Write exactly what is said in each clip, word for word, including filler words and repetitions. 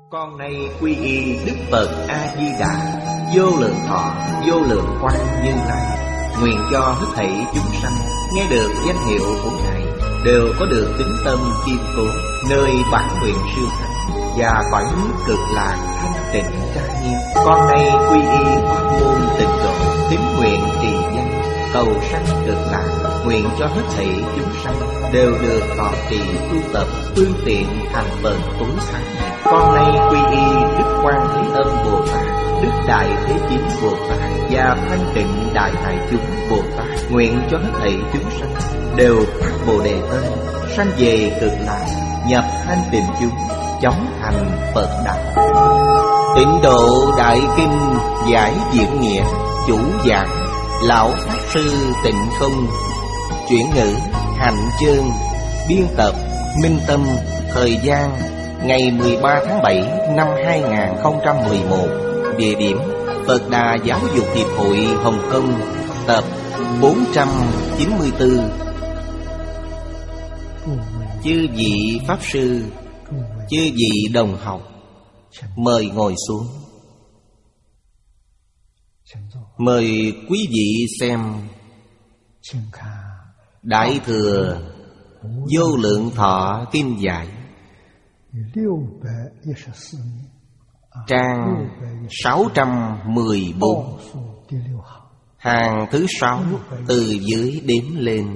Con nay quy y Đức Phật A-di-đà, vô lượng thọ, vô lượng quang Như Lai. Nguyện cho hết thảy chúng sanh nghe được danh hiệu của Ngài đều có được tín tâm kiên cố, nơi bản nguyện siêu thắng và cõi nước cực lạc thanh tịnh trang nghiêm. Con nay quy y pháp môn tịnh độ, tín nguyện trì danh, cầu sanh cực lạc. Nguyện cho hết thảy chúng sanh đều được thọ trì tu tập, phương tiện thành Phật tối thắng. Con nay quy y Đức Quan Thế Âm Bồ Tát, Đức Đại Thế Chí Bồ Tát và Thanh Tịnh Đại Hải Chúng Bồ Tát. Nguyện cho hết thảy chúng sanh đều phát Bồ Đề tâm, sanh về cực lạc, nhập thanh tịnh chúng, chóng thành Phật đạo. Tịnh độ Đại Kinh giải diễn nghĩa, chủ giảng Lão Pháp Sư Tịnh Không, chuyển ngữ Hạnh Chương, biên tập Minh Tâm. Thời gian ngày mười ba tháng bảy năm hai nghìn không trăm mười một. Địa điểm Phật Đà Giáo dục Hiệp hội Hồng Kông. Tập bốn trăm chín mươi tư. Chư vị Pháp Sư, chư vị đồng học, mời ngồi xuống. Mời quý vị xem Đại Thừa Vô Lượng Thọ Kinh Giải, trang sáu trăm mười bốn, hàng thứ sáu từ dưới đếm lên.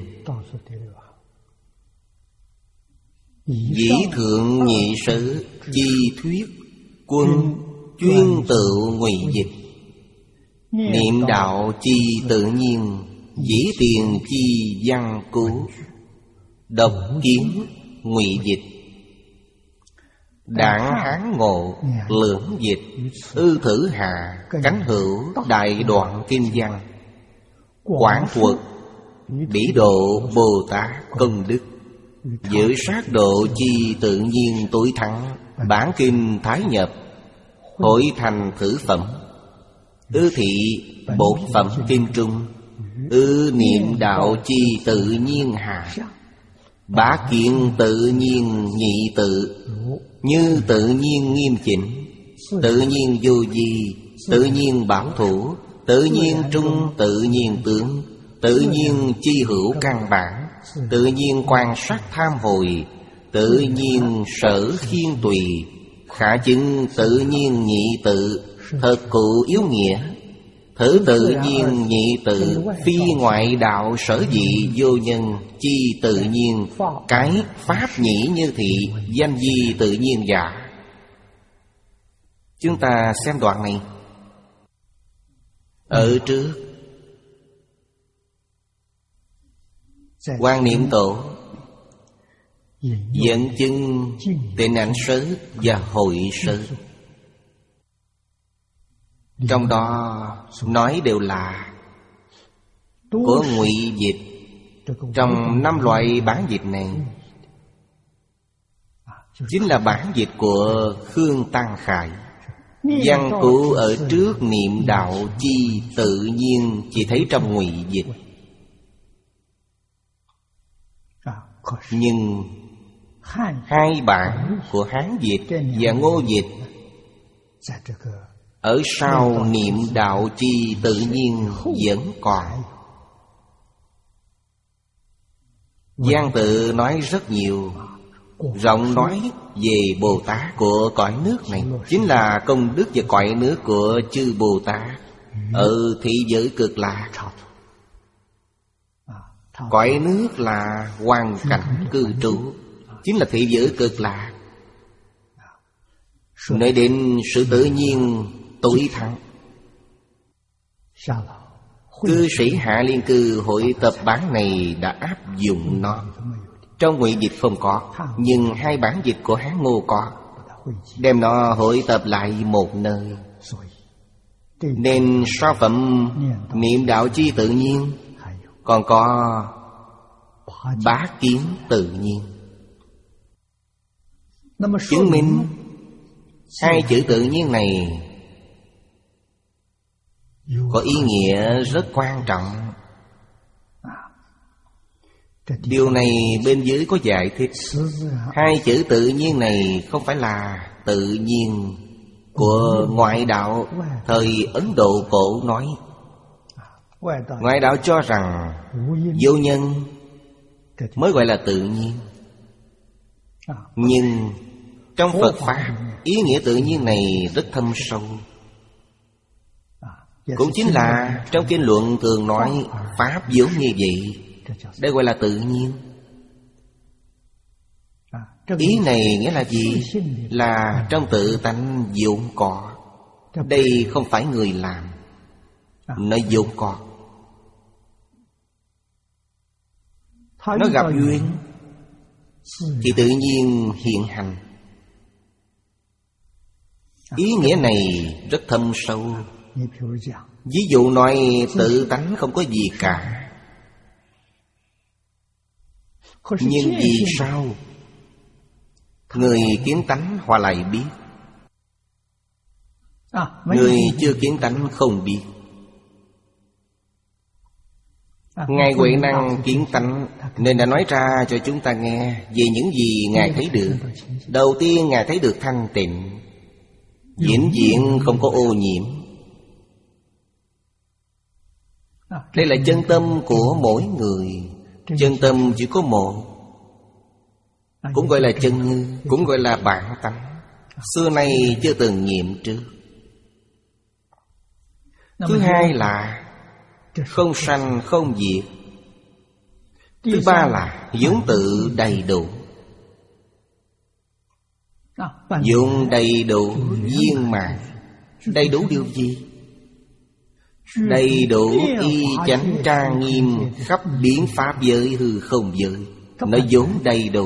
Dĩ thượng nhị sử chi thuyết, quân chuyên tự ngụy dịch. Niệm đạo chi tự nhiên, dĩ tiền chi văn cứu. Độc kiến ngụy dịch, đảng hán ngộ lưỡng dịch. Ư thử hạ cánh hữu đại đoạn kinh văn. Quảng thuật bỉ độ Bồ Tát công đức. Giữ sát độ chi tự nhiên tối thắng. Bản kinh thái nhập, hội thành thử phẩm. Ư thị bổn phẩm kinh trung. Ư niệm đạo chi tự nhiên hạ. Bá kiện tự nhiên nhị tự. Như tự nhiên nghiêm chỉnh, tự nhiên vô vi, tự nhiên bảo thủ, tự nhiên trung, tự nhiên tướng, tự nhiên chi hữu căn bản, tự nhiên quan sát tham hồi, tự nhiên sở khiên tùy, khả chứng tự nhiên nhị tự, thật cụ yếu nghĩa. Thử tự nhiên nhị tự, phi ngoại đạo sở dị vô nhân, chi tự nhiên, cái pháp nhĩ như thị, danh di tự nhiên giả. Chúng ta xem đoạn này. Ở trước, Quan Niệm Tổ dẫn chứng Tịnh Ảnh Sớ và Hội Sớ. Trong đó nói đều là của ngụy dịch. Trong năm loại bản dịch này chính là bản dịch của Khương Tăng Khải. Văn cụ ở trước niệm đạo chi tự nhiên chỉ thấy trong ngụy dịch. Nhưng hai bản của Hán dịch và Ngô dịch ở sau niệm đạo chi tự nhiên vẫn còn. Giang tự nói rất nhiều, rộng nói về Bồ Tát của cõi nước này, chính là công đức và cõi nước của chư Bồ Tát ở thị giới cực lạc. Cõi nước là hoàn cảnh cư trú, chính là thị giới cực lạc. Nói đến sự tự nhiên tối thắng, cư sĩ Hạ Liên Cư hội tập bản này đã áp dụng nó. Trong ngụy dịch không có, nhưng hai bản dịch của Hán Ngô có, đem nó hội tập lại một nơi. Nên so phẩm niệm đạo chi tự nhiên, còn có bá kiến tự nhiên. Chứng minh hai chữ tự nhiên này có ý nghĩa rất quan trọng. Điều này bên dưới có giải thích. Hai chữ tự nhiên này không phải là tự nhiên của ngoại đạo thời Ấn Độ cổ nói. Ngoại đạo cho rằng vô nhân mới gọi là tự nhiên. Nhưng trong Phật Pháp, ý nghĩa tự nhiên này rất thâm sâu. Cũng chính là trong kinh luận thường nói Pháp vốn như vậy, đây gọi là tự nhiên. Ý này nghĩa là gì? Là trong tự tánh vốn có. Đây không phải người làm, nó vốn có. Nó gặp duyên thì tự nhiên hiện hành. Ý nghĩa này rất thâm sâu. Ví dụ nói tự tánh không có gì cả, nhưng vì sao người kiến tánh họ lại biết, người chưa kiến tánh không biết? Ngài Huệ Năng kiến tánh nên đã nói ra cho chúng ta nghe về những gì Ngài thấy được. Đầu tiên Ngài thấy được thanh tịnh, vĩnh viễn không có ô nhiễm. Đây là chân tâm của mỗi người. Chân tâm chỉ có một, cũng gọi là chân như, cũng gọi là bản tánh. Xưa nay chưa từng nghiệm trước. Thứ hai là không sanh không diệt. Thứ ba là vốn tự đầy đủ. Vốn đầy đủ viên mãn. Đầy đủ điều gì? Đầy đủ y chánh trang nghiêm khắp biến pháp giới hư không giới. Nó vốn đầy đủ,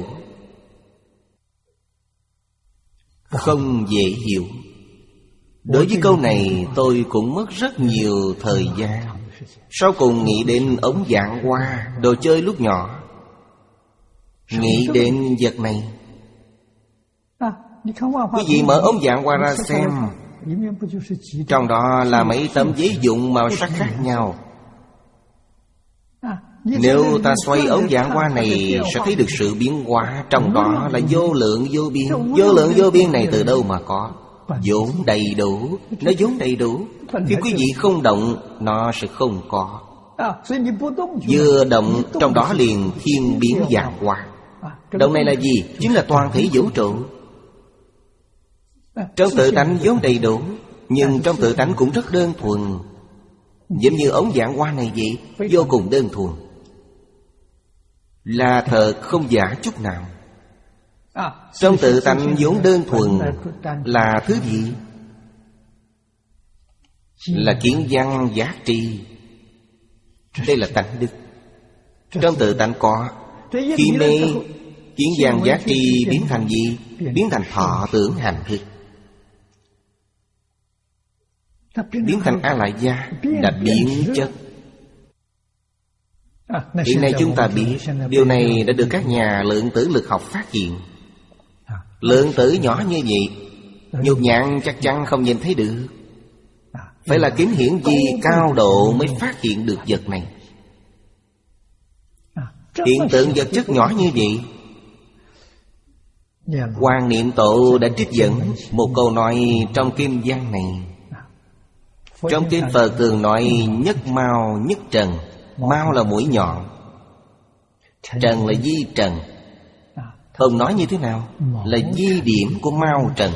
không dễ hiểu. Đối với câu này tôi cũng mất rất nhiều thời gian. Sau cùng nghĩ đến ống dạng hoa, đồ chơi lúc nhỏ. Nghĩ đến vật này. Quý vị mở ống dạng hoa ra xem, trong đó là mấy tấm giấy vụn màu sắc khác nhau. Nếu ta xoay ống dạng hoa này sẽ thấy được sự biến hóa. Trong đó là vô lượng vô biên. Vô lượng vô biên này từ đâu mà có? Vốn đầy đủ. Nó vốn đầy đủ. Khi quý vị không động, nó sẽ không có. Vừa động, trong đó liền thiên biến vạn hóa. Động này là gì? Chính là toàn thể vũ trụ. Trong tự tánh vốn đầy đủ, nhưng trong tự tánh cũng rất đơn thuần. Giống như ống dạng hoa này vậy, vô cùng đơn thuần, là thật không giả chút nào. Trong tự tánh vốn đơn thuần là thứ gì? Là kiến văn giác tri. Đây là tánh đức. Trong tự tánh có. Khi mê, kiến văn giác tri biến thành gì? Biến thành thọ tưởng hành thức, biến thành A Lại Gia, là biến chất. Hiện nay chúng ta biết điều này đã được các nhà lượng tử lực học phát hiện. Lượng tử nhỏ như vậy, nhục nhạn chắc chắn không nhìn thấy được. Phải là kính hiển vi cao độ mới phát hiện được vật này. Hiện tượng vật chất nhỏ như vậy, Quan Niệm Tổ đã trích dẫn một câu nói trong kinh văn này. Trong kinh Phật thường nói nhất mao nhất trần. Mao là mũi nhọn, trần là di trần. Ông nói như thế nào? Là di điểm của mao trần,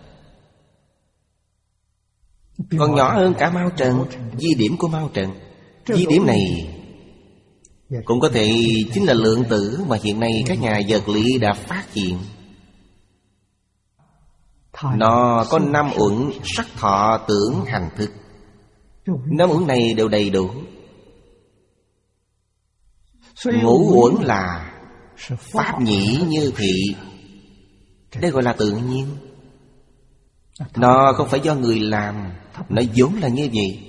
còn nhỏ hơn cả mao trần. Di điểm của mao trần. Di điểm này cũng có thể chính là lượng tử mà hiện nay các nhà vật lý đã phát hiện. Nó có năm uẩn sắc thọ tưởng hành thức. Năm uẩn này đều đầy đủ. Ngũ uẩn là pháp nhĩ như thị. Đây gọi là tự nhiên. Nó không phải do người làm, nó vốn là như vậy.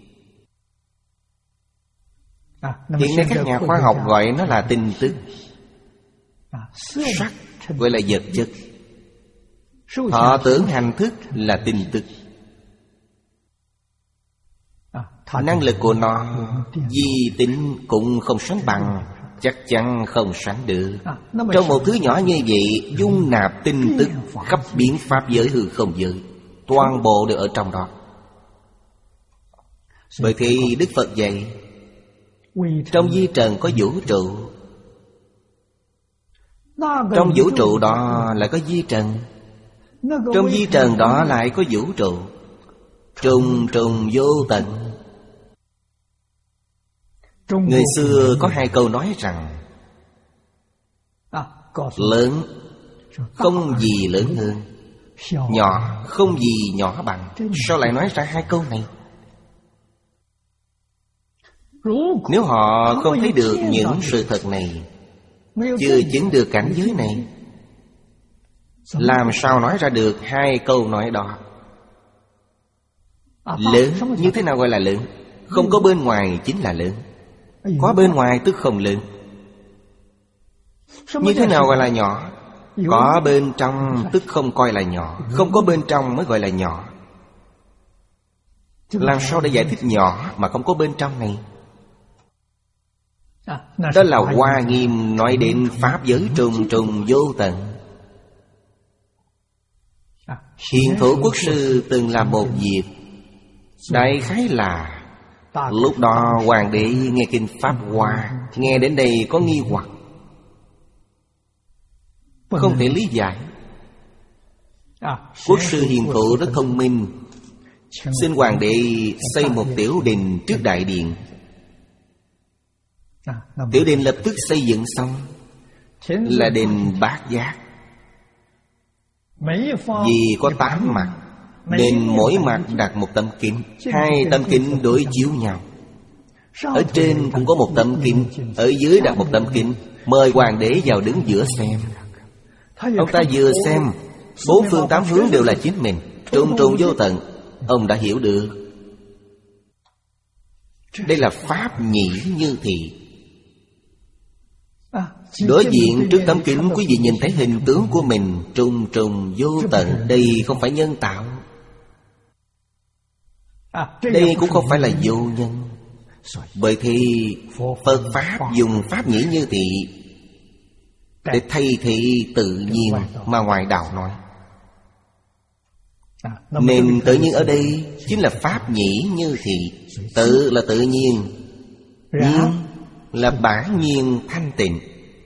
Hiện nay các nhà khoa học gọi nó là tin tức. Sắc gọi là vật chất, thọ tưởng hành thức là tin tức. năng lực của nó di tính cũng không sánh bằng, chắc chắn không sánh được. Trong một thứ nhỏ như vậy, dung nạp tin tức khắp biến pháp giới hư không giới, toàn bộ đều ở trong đó. Bởi thì Đức Phật dạy, trong vi trần có vũ trụ, trong vũ trụ đó lại có vi trần, trong vi trần đó lại có vũ trụ, trùng trùng vô tận. Người xưa có hai câu nói rằng lớn không gì lớn hơn, nhỏ không gì nhỏ bằng. Sao lại nói ra hai câu này? Nếu họ không thấy được những sự thật này, chưa chứng được cảnh giới này, làm sao nói ra được hai câu nói đó? Lớn, như thế nào gọi là lớn? Không có bên ngoài chính là lớn, có bên ngoài tức không lớn. Như thế nào gọi là nhỏ? Có bên trong tức không coi là nhỏ, không có bên trong mới gọi là nhỏ. Làm sao để giải thích nhỏ mà không có bên trong này? Đó là Hoa Nghiêm nói đến pháp giới trùng trùng vô tận. Hiền Thủ Quốc Sư từng làm một việc, đại khái là lúc đó hoàng đế nghe kinh Pháp Hoa, nghe đến đây có nghi hoặc, không thể lý giải. Quốc sư Hiền Thủ rất thông minh, xin hoàng đế xây một tiểu đình trước đại điện. Tiểu đình lập tức xây dựng xong, là đình Bát Giác. Vì có tám mặt, nên mỗi mặt đặt một tấm kính, hai tấm kính đối chiếu nhau. Ở trên cũng có một tấm kính, ở dưới đặt một tấm kính, mời hoàng đế vào đứng giữa xem. Ông ta vừa xem, bốn phương tám hướng đều là chính mình, trùng trùng vô tận. Ông đã hiểu được. Đây là pháp nhĩ như thị. Đối diện trước tấm kính, quý vị nhìn thấy hình tướng của mình trùng trùng vô tận. Đây không phải nhân tạo, đây cũng không phải là vô nhân. Bởi thì Phật Pháp dùng pháp nhĩ như thị để thay thị tự nhiên mà ngoại đạo nói. Nên tự nhiên ở đây chính là pháp nhĩ như thị. Tự là tự nhiên, nhiên là bản nhiên thanh tịnh.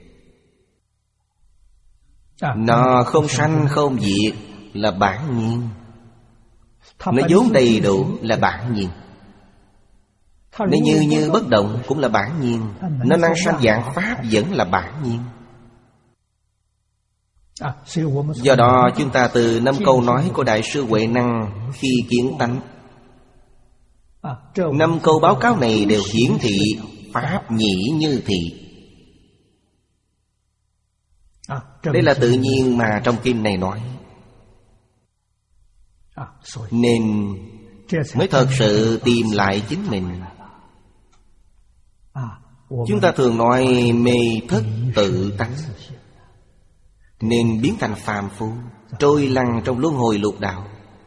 Nó không sanh không diệt là bản nhiên. Nó vốn đầy đủ là bản nhiên. Nó như như bất động cũng là bản nhiên. Nó năng sanh dạng pháp vẫn là bản nhiên. Do đó chúng ta từ năm câu nói của Đại sư Huệ Năng khi kiến tánh, năm câu báo cáo này đều hiển thị pháp nhĩ như thị. Đây là tự nhiên mà trong kinh này nói. Nên mới thật sự tìm lại chính mình. Chúng ta thường nói mê thất tự tánh, nên biến thành phàm phu, trôi lăn trong luân hồi lục đạo.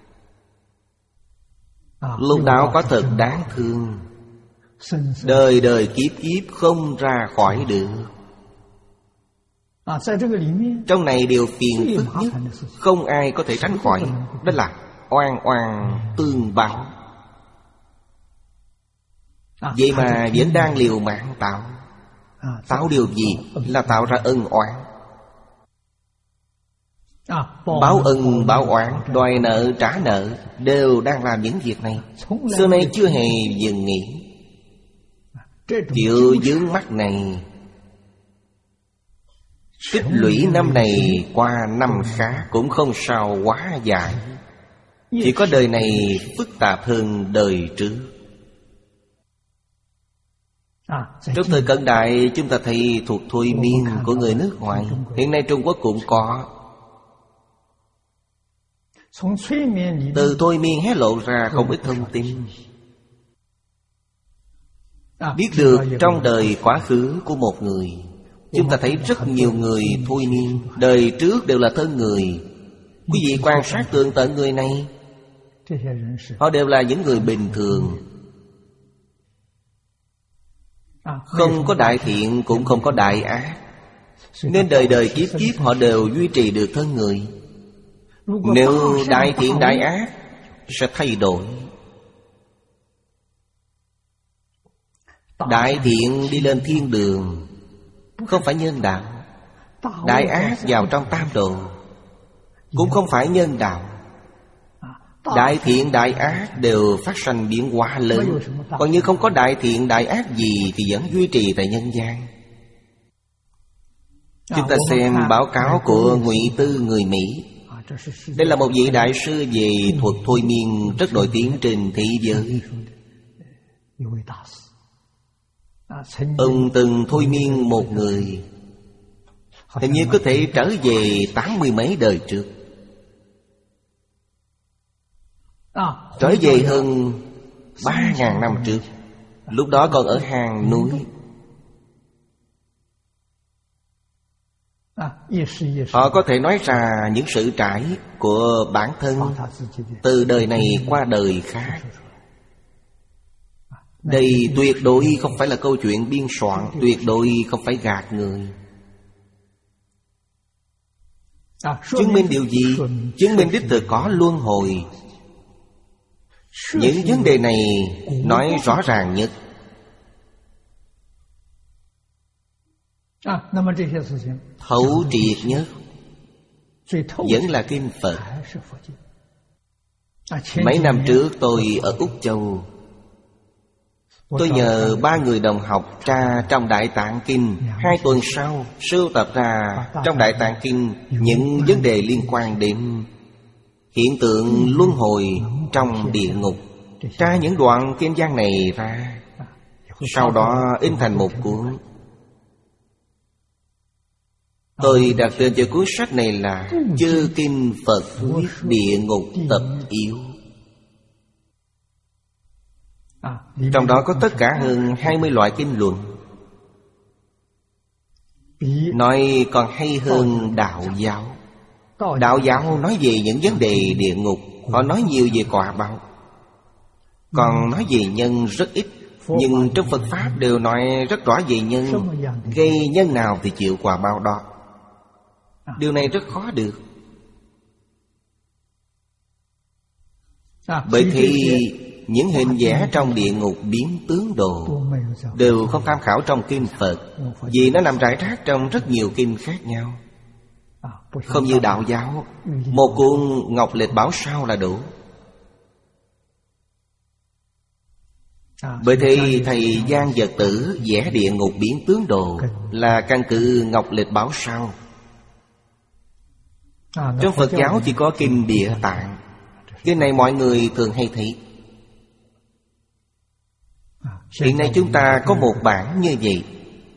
Lục đạo có thật đáng thương, đời đời kiếp kiếp không ra khỏi được. Trong này điều phiền phức nhất, không ai có thể tránh khỏi, đó là oan oan tương báo. Vậy mà vẫn đang liều mạng tạo. Tạo điều gì? Là tạo ra ân oán. Báo ân báo oán, đòi nợ trả nợ, đều đang làm những việc này. Xưa nay chưa hề dừng nghỉ. Kiểu vướng mắc này tích lũy năm này qua năm khác cũng không sao hóa giải. Chỉ có đời này phức tạp hơn đời trước. Trong thời cận đại chúng ta thấy thuộc thôi miên của người nước ngoài. Hiện nay Trung Quốc cũng có. Từ thôi miên hé lộ ra không ít thông tin. Biết được trong đời quá khứ của một người. Chúng ta thấy rất nhiều người thôi miên đời trước đều là thân người. Quý vị quan sát tường tận người này, họ đều là những người bình thường, Không có đại thiện cũng không có đại ác, nên đời đời kiếp kiếp họ đều duy trì được thân người. Nếu đại thiện đại ác sẽ thay đổi. Đại thiện đi lên thiên đường, không phải nhân đạo. Đại ác vào trong tam đồ, cũng không phải nhân đạo. Đại thiện đại ác đều phát sanh biến hóa lớn. Còn như không có đại thiện đại ác gì thì vẫn duy trì tại nhân gian. Chúng ta xem báo cáo của Ngụy Tư người Mỹ. Đây là một vị đại sư về thuật thôi miên rất nổi tiếng trên thế giới. Ông từng thôi miên một người, hình như có thể trở về tám mươi mấy đời trước, trở về hơn ba ngàn năm trước. Lúc đó còn ở hang núi. Họ có thể nói ra những sự trải của bản thân từ đời này qua đời khác. Đây tuyệt đối không phải là câu chuyện biên soạn, tuyệt đối không phải gạt người. Chứng minh điều gì? Chứng minh đích thực có luân hồi. Những vấn đề này nói rõ ràng nhất. Thấu triệt nhất vẫn là kinh Phật. Mấy năm trước tôi ở Úc Châu, tôi nhờ ba người đồng học tra trong Đại Tạng Kinh. Hai tuần sau sưu tập ra trong Đại Tạng Kinh những vấn đề liên quan đến hiện tượng luân hồi trong địa ngục. Tra những đoạn kinh văn này ra, sau đó in thành một cuốn. Tôi đặt tên cho cuốn sách này là Chư Kinh Phật Thuyết Địa Ngục Tập Yếu. Trong đó có tất cả hơn hai mươi loại kinh luận. Nói còn hay hơn đạo giáo. Đạo giáo nói về những vấn đề địa ngục, họ nói nhiều về quả báo. Còn nói về nhân rất ít. Nhưng trong Phật Pháp đều nói rất rõ về nhân. Gây nhân nào thì chịu quả báo đó. Điều này rất khó được. Bởi thì những hình vẽ trong địa ngục biến tướng đồ đều không tham khảo trong kinh Phật, vì nó nằm rải rác trong rất nhiều kinh khác nhau. Không như đạo giáo, một cuốn Ngọc Lịch Bảo Sao là đủ. Bởi thì thầy Giang Vật Tử vẽ địa ngục biến tướng đồ là căn cứ Ngọc Lịch Bảo Sao. Trong Phật giáo chỉ có kinh Địa Tạng. Kinh này mọi người thường hay thấy. Hiện nay chúng ta có một bản như vậy.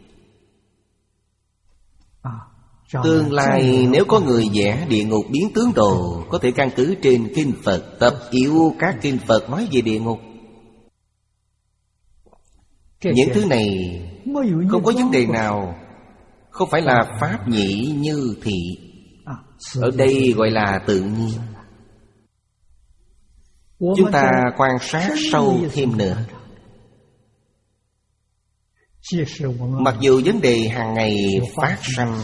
Tương lai nếu có người vẽ địa ngục biến tướng đồ, có thể căn cứ trên kinh Phật, tập yếu các kinh Phật nói về địa ngục. Những thứ này không có vấn đề nào không phải là pháp nhĩ như thị. Ở đây gọi là tự nhiên. Chúng ta quan sát sâu thêm nữa. Mặc dù vấn đề hàng ngày phát sanh,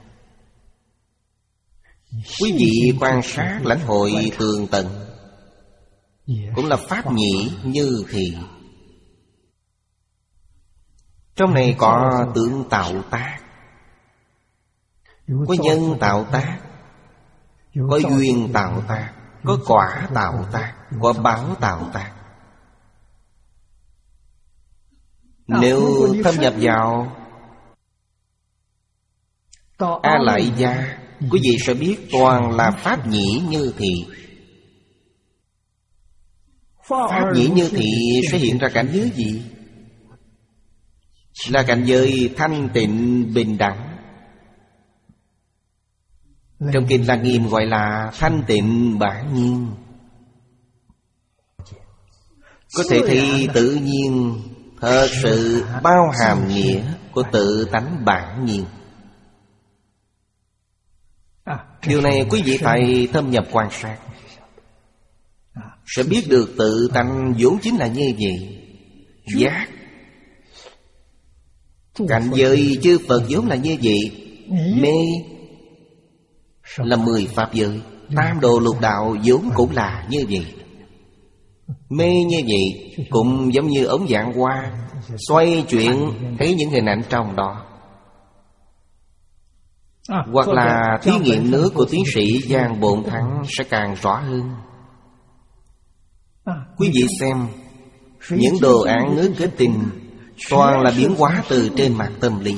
quý vị quan sát lãnh hội tường tận, cũng là pháp nhĩ như thị. Trong này có tướng tạo tác, có nhân tạo tác, có duyên tạo tác, có quả tạo tác, có báo tạo tác. Nếu thâm nhập vào A Lại Gia, quý vị sẽ biết toàn là pháp nhĩ như thị. Pháp nhĩ như thị sẽ hiện ra cảnh giới gì? Là cảnh giới thanh tịnh bình đẳng. Trong kinh Lăng Nghiêm gọi là thanh tịnh bản nhiên. Có thể thấy tự nhiên thật sự bao hàm nghĩa của tự tánh bản nhiên. Điều này quý vị phải thâm nhập quan sát, sẽ biết được tự tánh vốn chính là như vậy. Giác Cảnh giới chư Phật vốn là như vậy. Mê là mười pháp giới, tam đồ lục đạo vốn cũng là như vậy. Mê như vậy cũng giống như ống dạng hoa, xoay chuyển thấy những hình ảnh trong đó. Hoặc là thí nghiệm nước của tiến sĩ Giang Bộn Thắng sẽ càng rõ hơn. Quý vị xem, những đồ án nước kết tinh toàn là biến hóa từ trên mặt tâm lý,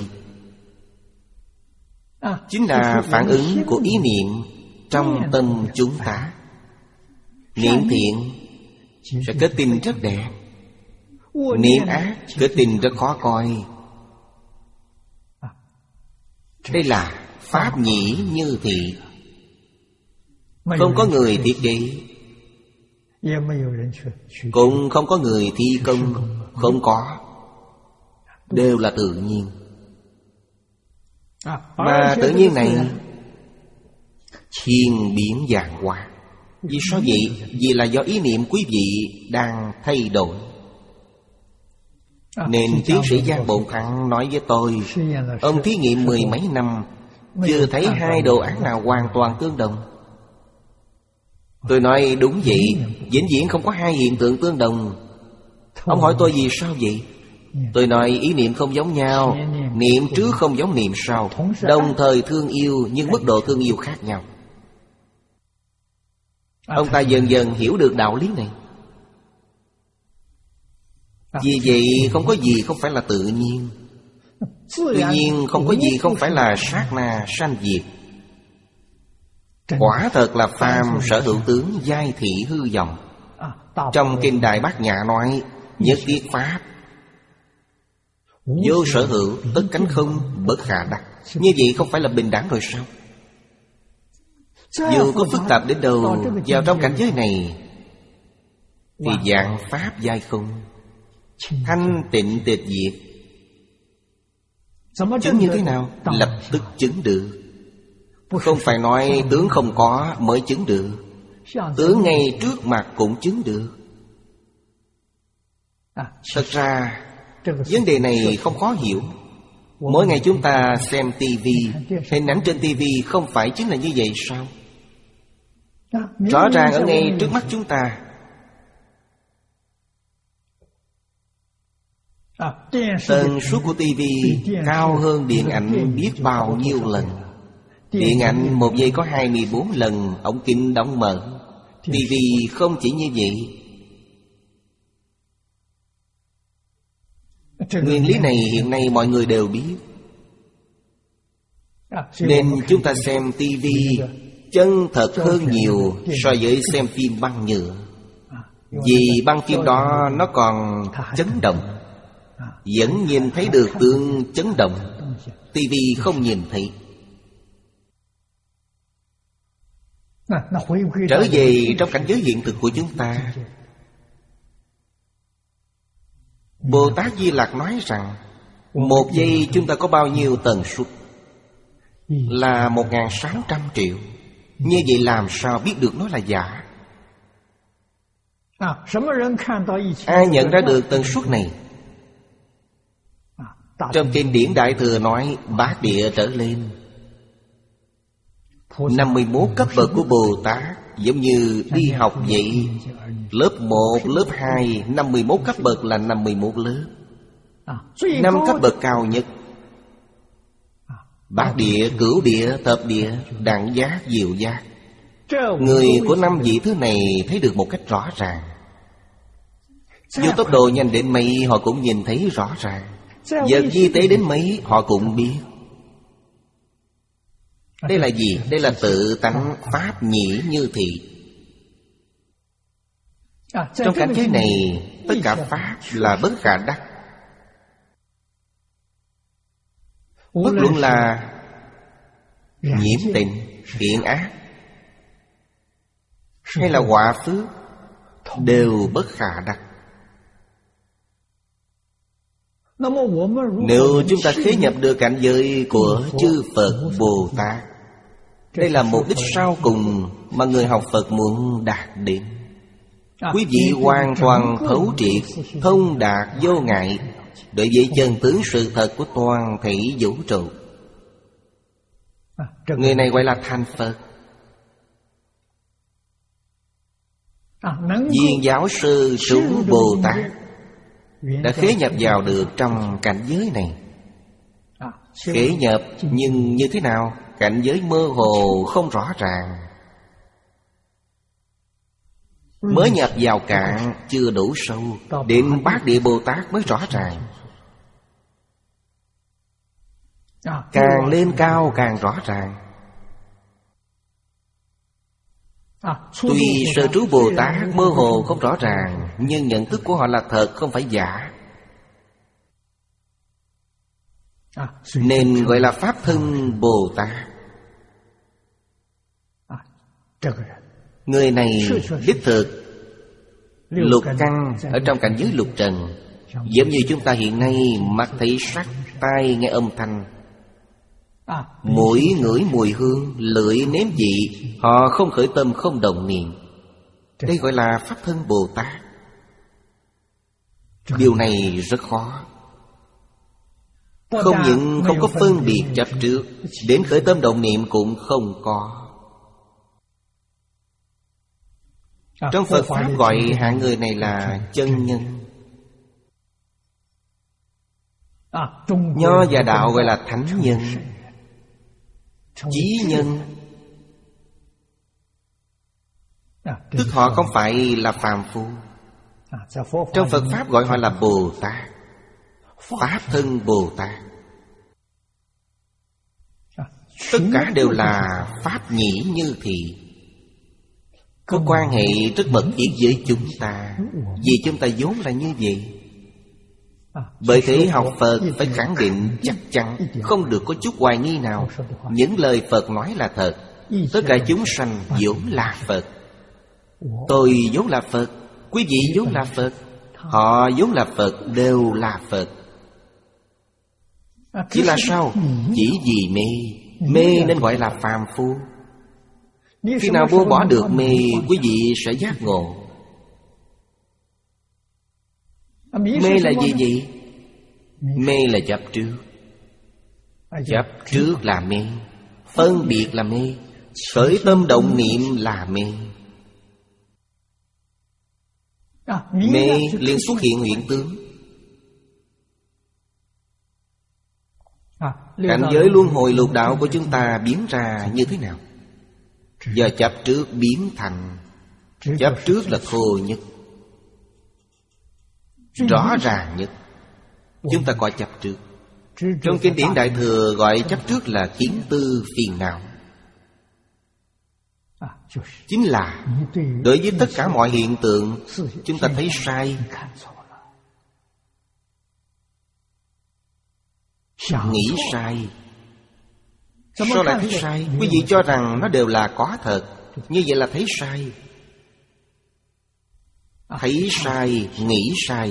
chính là phản ứng của ý niệm trong tâm chúng ta. Niệm thiện sẽ kết tinh rất đẹp, niệm ác kết tinh rất khó coi. Đây là pháp nhĩ như thị, không có người thiết kế, cũng không có người thi công. Không có, đều là tự nhiên. Mà tự nhiên này thiên biến vạn hóa. Vì sao vậy? Vì là do ý niệm quý vị đang thay đổi. Nên tiến sĩ Giang Bộn Thắng nói với tôi, ông thí nghiệm mười mấy năm chưa thấy hai đồ án nào hoàn toàn tương đồng. Tôi nói đúng vậy, vĩnh viễn không có hai hiện tượng tương đồng. Ông hỏi tôi vì sao vậy? Tôi nói ý niệm không giống nhau, niệm trước không giống niệm sau, đồng thời thương yêu nhưng mức độ thương yêu khác nhau. Ông ta dần dần hiểu được đạo lý này. Vì vậy không có gì không phải là tự nhiên. Tự nhiên không có gì không phải là sát na sanh diệt. Quả thật là phàm sở hữu tướng giai thị hư vọng. Trong kinh Đại Bát Nhã nói nhất thiết pháp vô sở hữu tất cánh không bất khả đắc. Như vậy không phải là bình đẳng rồi sao? Dù có phức tạp đến đâu, vào trong cảnh giới này thì vạn pháp giai không, thanh tịnh tịch diệt. Chứng như thế nào? Lập tức chứng được. Không phải nói tướng không có mới chứng được, tướng ngay trước mặt cũng chứng được. Thật ra vấn đề này không khó hiểu. Mỗi ngày chúng ta xem tivi, hình ảnh trên tivi không phải chính là như vậy sao? Rõ ràng ở ngay trước mắt chúng ta. Tần suất của tivi cao hơn điện ảnh biết bao nhiêu lần. Điện ảnh một giây có hai mươi bốn lần ống kính đóng mở. tivi không chỉ như vậy. Nguyên lý này hiện nay mọi người đều biết. Nên chúng ta xem tivi chân thật hơn nhiều so với xem phim băng nhựa. Vì băng phim đó nó còn chấn động, vẫn nhìn thấy được tương chấn động. tivi không nhìn thấy. Trở về trong cảnh giới hiện thực của chúng ta, Bồ Tát Di Lặc nói rằng một giây chúng ta có bao nhiêu tần suất? Là một nghìn sáu trăm triệu. Như vậy làm sao biết được nó là giả? Ai nhận ra được tần suất này? Trong kinh điển Đại Thừa nói bát địa trở lên. Năm mươi mốt cấp bậc của Bồ Tát giống như đi học vậy. Lớp một, lớp hai, năm mươi mốt cấp bậc là năm mươi mốt lớp. Năm cấp bậc cao nhất, bát địa, cửu địa, thập địa, đẳng giác, diệu giác. Người của năm vị thứ này thấy được một cách rõ ràng. Dù tốc độ nhanh đến mấy họ cũng nhìn thấy rõ ràng. Vật vi tế đến mấy họ cũng biết. Đây là gì? Đây là tự tánh pháp nhĩ như thị. Trong cảnh giới này tất cả pháp là bất khả đắc. Bất luận là nhiễm tịnh, thiện ác hay là quả phước đều bất khả đắc. Nếu chúng ta khế nhập được cảnh giới của chư Phật Bồ Tát, đây là mục đích sau cùng mà người học Phật muốn đạt đến. Quý vị hoàn toàn thấu triệt, thông đạt vô ngại, đối với chân tướng sự thật của toàn thể vũ trụ. Người này gọi là thành Phật. Viên giáo sư chúng Bồ Tát đã khế nhập vào được trong cảnh giới này. Khế nhập nhưng như thế nào? Cảnh giới mơ hồ không rõ ràng. Mới nhập vào cạn chưa đủ sâu, đến Bát Địa Bồ Tát mới rõ ràng. Càng lên cao càng rõ ràng. Tuy Sơ Trú Bồ Tát mơ hồ không rõ ràng, nhưng nhận thức của họ là thật, không phải giả, nên gọi là Pháp Thân Bồ Tát. Người này đích thực lục căn ở trong cảnh giới lục trần, giống như chúng ta hiện nay mắt thấy sắc, tai nghe âm thanh, mũi ngửi mùi hương, lưỡi nếm vị, họ không khởi tâm, không động niệm. Đây gọi là Pháp Thân Bồ Tát. Điều này rất khó. Không những không có phân biệt chấp trước, đến khởi tâm động niệm cũng không có. Trong Phật Pháp gọi hạng người này là chân nhân. Nho và đạo gọi là thánh nhân, chí nhân. Tức họ không phải là phàm phu. Trong Phật Pháp gọi họ là Bồ Tát, Pháp Thân Bồ Tát. Tất cả đều là Pháp nhĩ như thị, có quan hệ rất mật thiết với chúng ta, vì chúng ta vốn là như vậy. Bởi thế học Phật phải khẳng định chắc chắn, không được có chút hoài nghi nào. Những lời Phật nói là thật. Tất cả chúng sanh vốn là Phật. Tôi vốn là Phật, quý vị vốn là Phật, họ vốn là Phật, đều là Phật. Chỉ là sao? Chỉ vì mê. Mê nên gọi là phàm phu. Khi nào buông bỏ được mê, quý vị sẽ giác ngộ. Mê là gì vậy? Mê là chấp trước. Chấp trước là mê, phân biệt là mê, khởi tâm động niệm là mê. Mê liền xuất hiện hiện tướng. Cảnh giới luân hồi lục đạo của chúng ta biến ra như thế nào? Do chấp trước biến thành. Chấp trước là thô nhất, rõ ràng nhất. Chúng ta coi chấp trước. Trong kinh điển Đại Thừa gọi chấp trước là kiến tư phiền não. Chính là đối với tất cả mọi hiện tượng, chúng ta thấy sai, nghĩ sai. Sao lại thấy sai? Quý vị cho rằng nó đều là có thật, như vậy là thấy sai. Thấy sai, nghĩ sai,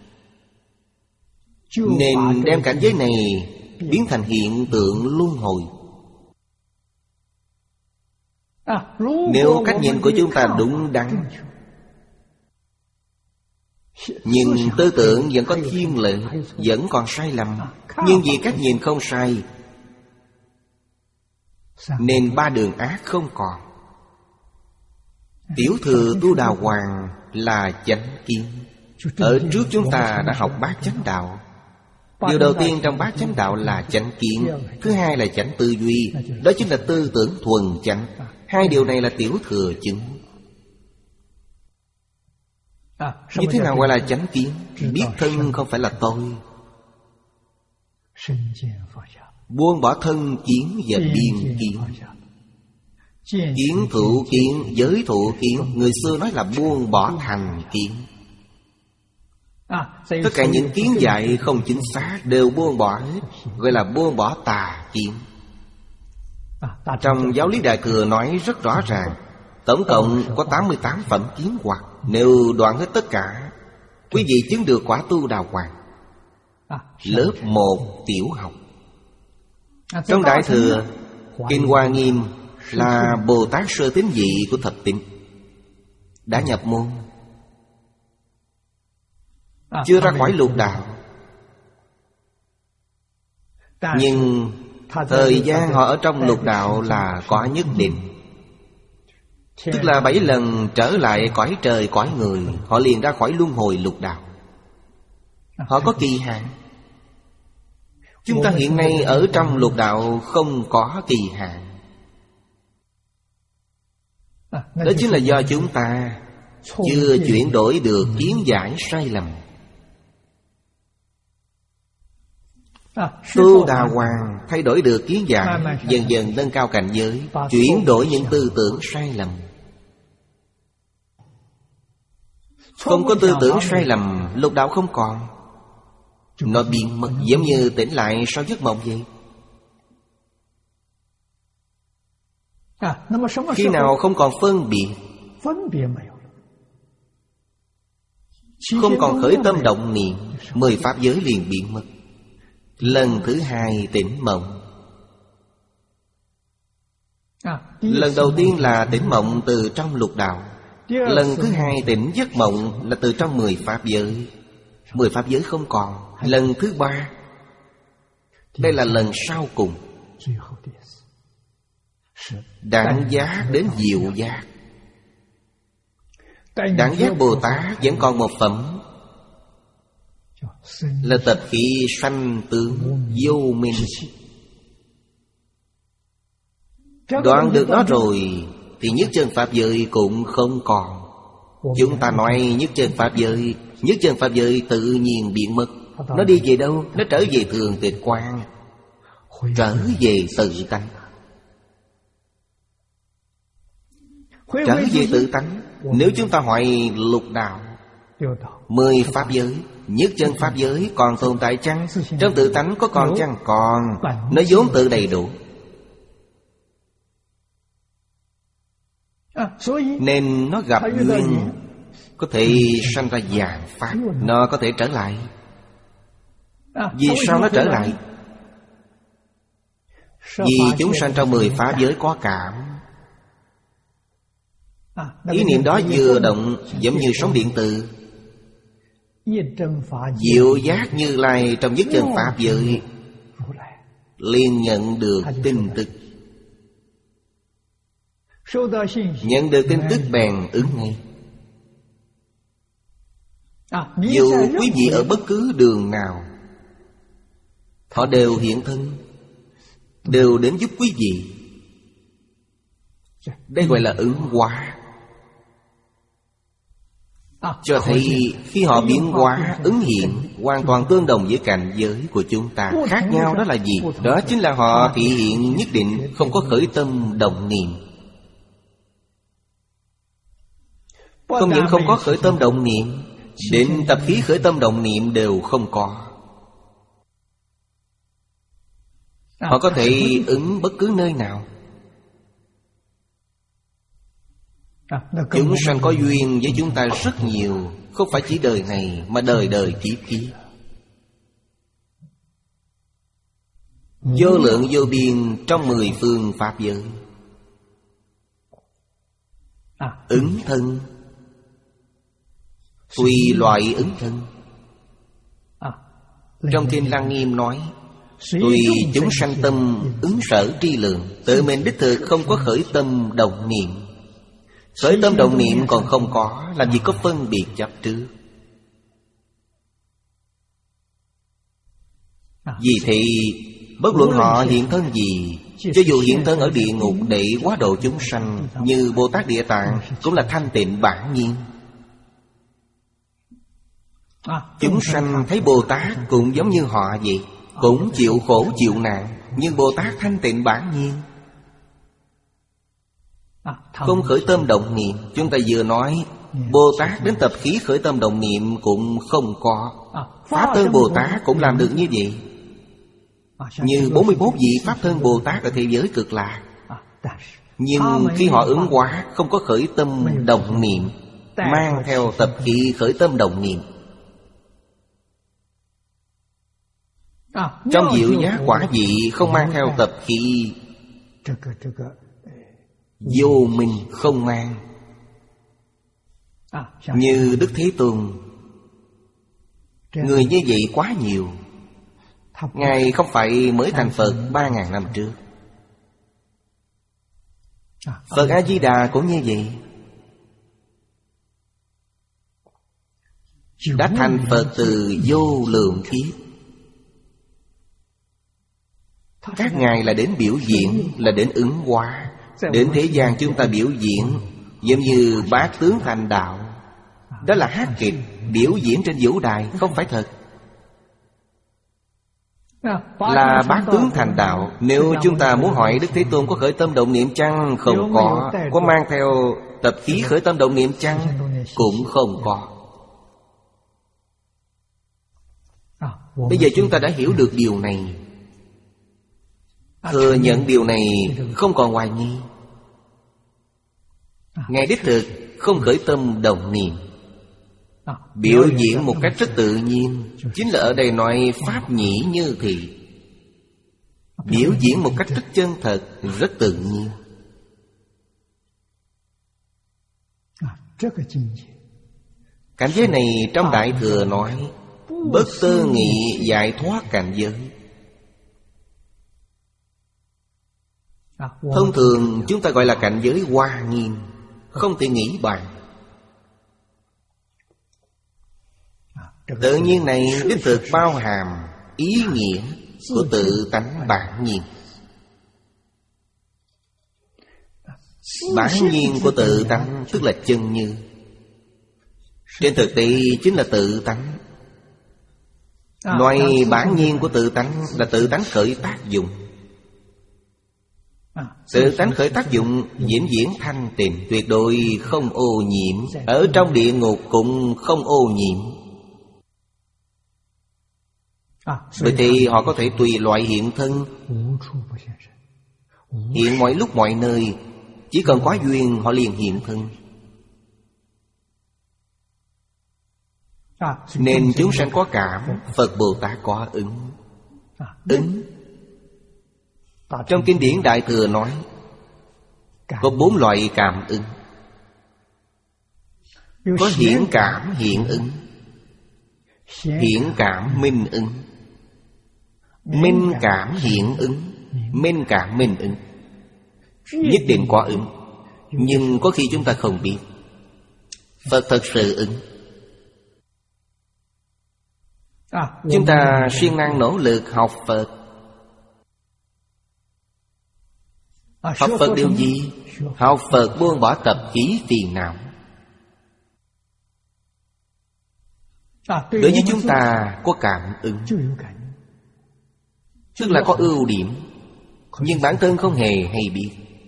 nên đem cảnh giới này biến thành hiện tượng luân hồi. Nếu cách nhìn của chúng ta đúng đắn, nhưng tư tưởng vẫn có thiên lệ, vẫn còn sai lầm. Nhưng vì cách nhìn không sai, nên ba đường ác không còn. Tiểu thừa Tu Đà Hoàng là chánh kiến. Ở trước chúng ta đã học bát chánh đạo. Điều đầu tiên trong bát chánh đạo là chánh kiến. Thứ hai là chánh tư duy, đó chính là tư tưởng thuần chánh. Hai điều này là tiểu thừa chứng. Như thế nào gọi là chánh kiến? Biết thân không phải là tôi, buông bỏ thân kiến và biên kiến. Kiến thụ kiến, giới thụ kiến, người xưa nói là buông bỏ thành kiến. Tất cả những kiến dạy không chính xác đều buông bỏ hết, gọi là buông bỏ tà kiến. Trong giáo lý Đại Thừa nói rất rõ ràng, tổng cộng có tám mươi tám phẩm kiến hoặc. Nếu đoạn hết tất cả, quý vị chứng được quả Tu Đà Hoàng. Lớp một tiểu học. Trong Đại Thừa, Kinh Hoa Nghiêm là Bồ Tát sơ tín vị của thập tịnh, đã nhập môn, chưa ra khỏi lục đạo. Nhưng thời gian họ ở trong lục đạo là có nhất định. Tức là bảy lần trở lại cõi trời cõi người, họ liền ra khỏi luân hồi lục đạo. Họ có kỳ hạn. Chúng ta hiện nay ở trong lục đạo không có kỳ hạn. Đó chính là do chúng ta chưa chuyển đổi được kiến giải sai lầm. Tu Đà Hoàng thay đổi được kiến giải, dần dần nâng cao cảnh giới, chuyển đổi những tư tưởng sai lầm. Không có tư tưởng sai lầm, lục đạo không còn. Nó biến mất, giống như tỉnh lại sau giấc mộng vậy. Khi nào không còn phân biệt, không còn khởi tâm động niệm, mười pháp giới liền biến mất. Lần thứ hai tỉnh mộng. Lần đầu tiên là tỉnh mộng từ trong lục đạo. Lần thứ hai tỉnh giấc mộng là từ trong mười pháp giới. Mười pháp giới không còn. Lần thứ ba, đây là lần sau cùng, đẳng giác đến diệu giác. Đẳng giác Bồ Tát vẫn còn một phẩm, là tập khí sanh tướng vô minh. Đoạn được đó rồi thì nhất chân pháp giới cũng không còn. Chúng ta nói nhất chân pháp giới, nhất chân pháp giới tự nhiên biến mất. Nó đi về đâu? Nó trở về thường tịch quang, trở về tự tánh. Trở về tự tánh. Nếu chúng ta hỏi lục đạo, mười pháp giới, nhất chân pháp giới còn tồn tại chăng? Trong tự tánh có còn chăng? Còn. Nó vốn tự đầy đủ. Nên nó gặp duyên, có thể sanh ra vạn pháp. Nó có thể trở lại. Vì sao nó trở lại? Vì chúng sanh trong mười pháp giới có cảm. Ý niệm đó vừa động giống như sóng điện từ. Diệu giác Như Lai trong nhất chân pháp giới liền nhận được tin tức. Nhận được tin tức bèn ứng ngay. Dù quý vị ở bất cứ đường nào, họ đều hiện thân, đều đến giúp quý vị. Đây gọi là ứng hóa. Cho thấy khi họ biến hóa, ứng hiện hoàn toàn tương đồng với cảnh giới của chúng ta. Khác nhau đó là gì? Đó chính là họ thị hiện nhất định không có khởi tâm động niệm. Không những không có khởi tâm động niệm, đến tập khí khởi tâm động niệm đều không có. Họ có thể ứng bất cứ nơi nào. Chúng sanh có duyên với chúng ta rất nhiều, không phải chỉ đời này mà đời đời kiếp kiếp. Vô lượng vô biên trong mười phương pháp giới. Ứng thân, tùy loại ứng thân. Trong Kinh Lăng Nghiêm nói, tùy chúng sanh tâm ứng sở tri lượng. Tự mình đích thực không có khởi tâm động niệm. Khởi tâm động niệm còn không có, làm gì có phân biệt chấp trước. Vì thế bất luận họ hiện thân gì, cho dù hiện thân ở địa ngục để hóa độ chúng sanh, như Bồ Tát Địa Tạng, cũng là thanh tịnh bản nhiên. Chúng sanh thấy Bồ Tát cũng giống như họ vậy, cũng chịu khổ chịu nạn, nhưng Bồ Tát thanh tịnh bản nhiên, không khởi tâm động niệm. Chúng ta vừa nói Bồ Tát đến tập khí khởi tâm động niệm cũng không có. Pháp thân Bồ Tát cũng làm được như vậy, như bốn mươi mốt vị Pháp thân Bồ Tát ở thế giới Cực Lạc. Nhưng khi họ ứng hóa, không có khởi tâm động niệm, mang theo tập khí khởi tâm động niệm. Trong diệu giác quả vị không mang theo tập khí vô minh, không mang. Như Đức Thế Tôn, người như vậy quá nhiều. Ngài không phải mới thành Phật ba ngàn năm trước. Phật A-di-đà cũng như vậy, đã thành Phật từ vô lượng kiếp. Các ngài là đến biểu diễn, là đến ứng hóa. Đến thế gian chúng ta biểu diễn, giống như bát tướng thành đạo. Đó là hát kịch, biểu diễn trên vũ đài, không phải thật. Là bát tướng thành đạo. Nếu chúng ta muốn hỏi Đức Thế Tôn có khởi tâm động niệm chăng? Không có. Có mang theo tập khí khởi tâm động niệm chăng? Cũng không có. Bây giờ chúng ta đã hiểu được điều này, thừa nhận điều này, không còn hoài nghi. Ngài đích thực không khởi tâm động niệm, biểu diễn một cách rất tự nhiên. Chính là ở đây nói pháp nhĩ như thị, biểu diễn một cách rất chân thật, rất tự nhiên. Cảnh giới này trong Đại Thừa nói bất tư nghị giải thoát cảnh giới. Thông thường chúng ta gọi là cảnh giới hoa nghiêm, không thể nghĩ bàn. Tự nhiên này đích thực bao hàm ý nghĩa của tự tánh bản nhiên. Bản nhiên của tự tánh tức là chân như. Trên thực tế chính là tự tánh. Nói bản nhiên của tự tánh là tự tánh khởi tác dụng. Tự tánh khởi tác dụng vĩnh viễn thanh tịnh, tuyệt đối không ô nhiễm. Ở trong địa ngục cũng không ô nhiễm. Bởi thì họ có thể tùy loại hiện thân, hiện mọi lúc mọi nơi. Chỉ cần có duyên họ liền hiện thân. Nên chúng sanh có cảm, Phật Bồ Tát có ứng. Ứng trong kinh điển Đại Thừa nói có bốn loại cảm ứng. Có hiển cảm hiện ứng, hiển cảm minh ứng, minh cảm hiện ứng, minh cảm minh ứng. Nhất định có ứng, nhưng có khi chúng ta không biết. Phật thật sự ứng. Chúng ta siêng năng nỗ lực học Phật. Học Phật điều gì? Học Phật buông bỏ tập khí phiền não. Đối với chúng ta có cảm ứng, tức là có ưu điểm, nhưng bản thân không hề hay biết.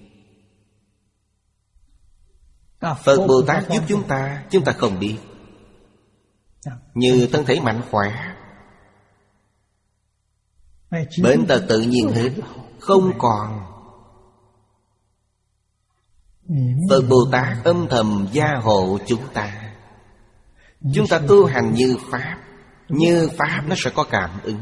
Phật Bồ Tát giúp chúng ta, chúng ta không biết. Như thân thể mạnh khỏe, bệnh tật tự nhiên hết, không còn. Phật Bồ Tát âm thầm gia hộ chúng ta. Chúng ta tu hành như Pháp, như Pháp nó sẽ có cảm ứng.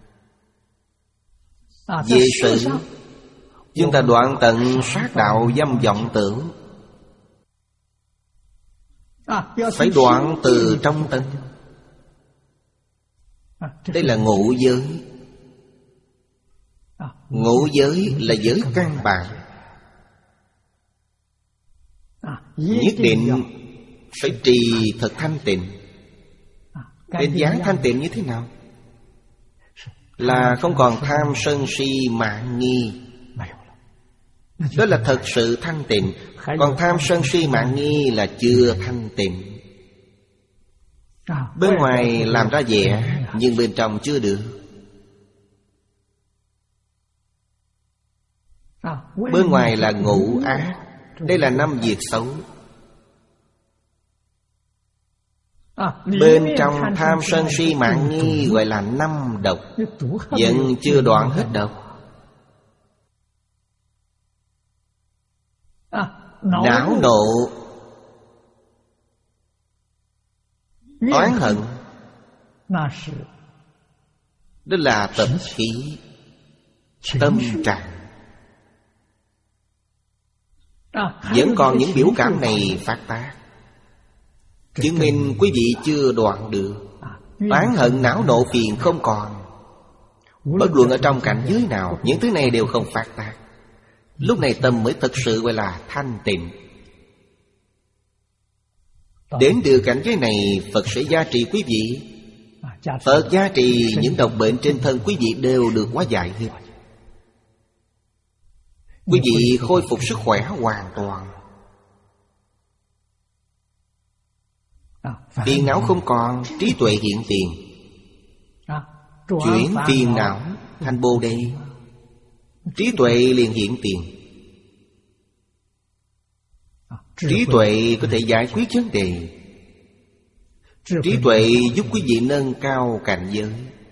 Về sự chúng ta đoạn tận sát đạo dâm vọng tưởng, phải đoạn từ trong tâm. Đây là ngũ giới. Ngũ giới là giới căn bản. Nhất định phải trì thật thanh tịnh. Định dáng thanh tịnh như thế nào? Là không còn tham sân si mạn nghi. Đó là thật sự thanh tịnh. Còn tham sân si mạn nghi là chưa thanh tịnh. Bên ngoài làm ra vẻ, nhưng bên trong chưa được. Bên ngoài là ngũ ác. Đây là năm việc xấu. Bên trong tham sân si mạn nghi gọi là năm độc. Vẫn chưa đoạn hết độc. Não nộ, oán hận, đó là tập khí, tâm trạng. Vẫn còn những biểu cảm này phát tác, chứng minh quý vị chưa đoạn được. Oán hận não nộ phiền không còn. Bất luận ở trong cảnh giới nào, những thứ này đều không phát tác. Lúc này tâm mới thật sự gọi là thanh tịnh. Đến được cảnh giới này, Phật sẽ gia trì quý vị. Phật gia trì những độc bệnh trên thân quý vị đều được hóa giải hết. Quý vị khôi phục sức khỏe hoàn toàn. Phiền não không còn, trí tuệ hiện tiền. Chuyển phiền não thành Bồ Đề, trí tuệ liền hiện tiền. Trí tuệ có thể giải quyết vấn đề. Trí tuệ giúp quý vị nâng cao cảnh giới.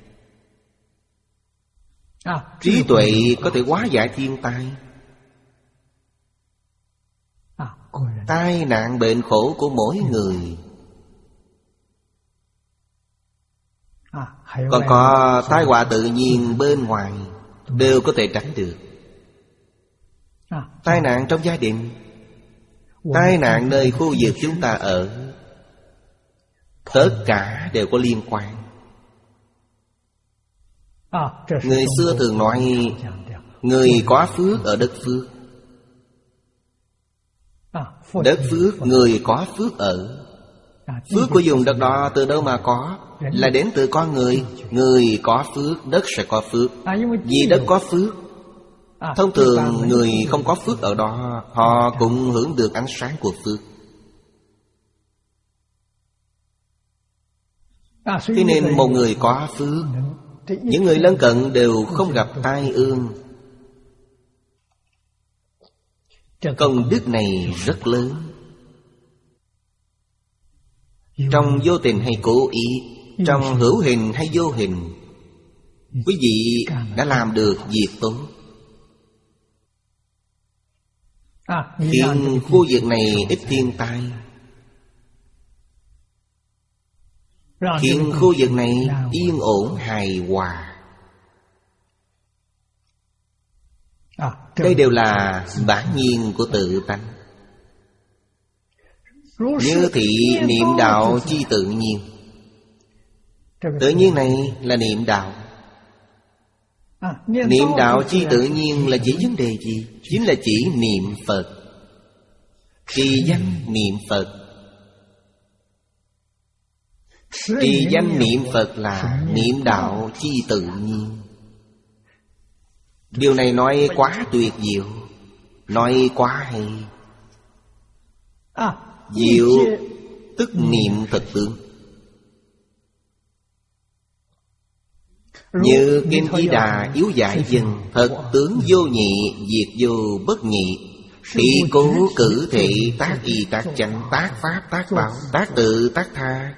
Trí tuệ có thể hóa giải thiên tai. Tai nạn bệnh khổ của mỗi người. Còn có tai họa tự nhiên bên ngoài đều có thể tránh được. Tai nạn trong gia đình, tai nạn nơi khu vực chúng ta ở, tất cả đều có liên quan. Người xưa thường nói người có phước ở đất phước. Đất phước, người có phước ở. Phước của vùng đất đó từ đâu mà có? Là đến từ con người. Người có phước, đất sẽ có phước. Vì đất có phước. Thông thường người không có phước ở đó, họ cũng hưởng được ánh sáng của phước. Thế nên một người có phước, những người lân cận đều không gặp tai ương. Công đức này rất lớn. Trong vô tình hay cố ý, trong hữu hình hay vô hình, quý vị đã làm được việc tốt, khiến khu vực này ít thiên tai, khiến khu vực này yên ổn hài hòa. Đây đều là bản nhiên của tự tánh. Như thị niệm đạo chi tự nhiên. Tự nhiên này là niệm đạo. Niệm đạo chi tự nhiên là chỉ vấn đề gì? Chính là chỉ niệm Phật, trì danh niệm Phật. Trì danh niệm Phật là niệm đạo chi tự nhiên. Điều này nói quá tuyệt diệu, nói quá hay. Diệu tức niệm thật tướng. Như Kinh Di Đà yếu giải dân: thật tướng vô nhị, diệt vô bất nhị. Thị cố cử thị, tác y tác chánh, tác pháp tác bảo, tác tự tác tha.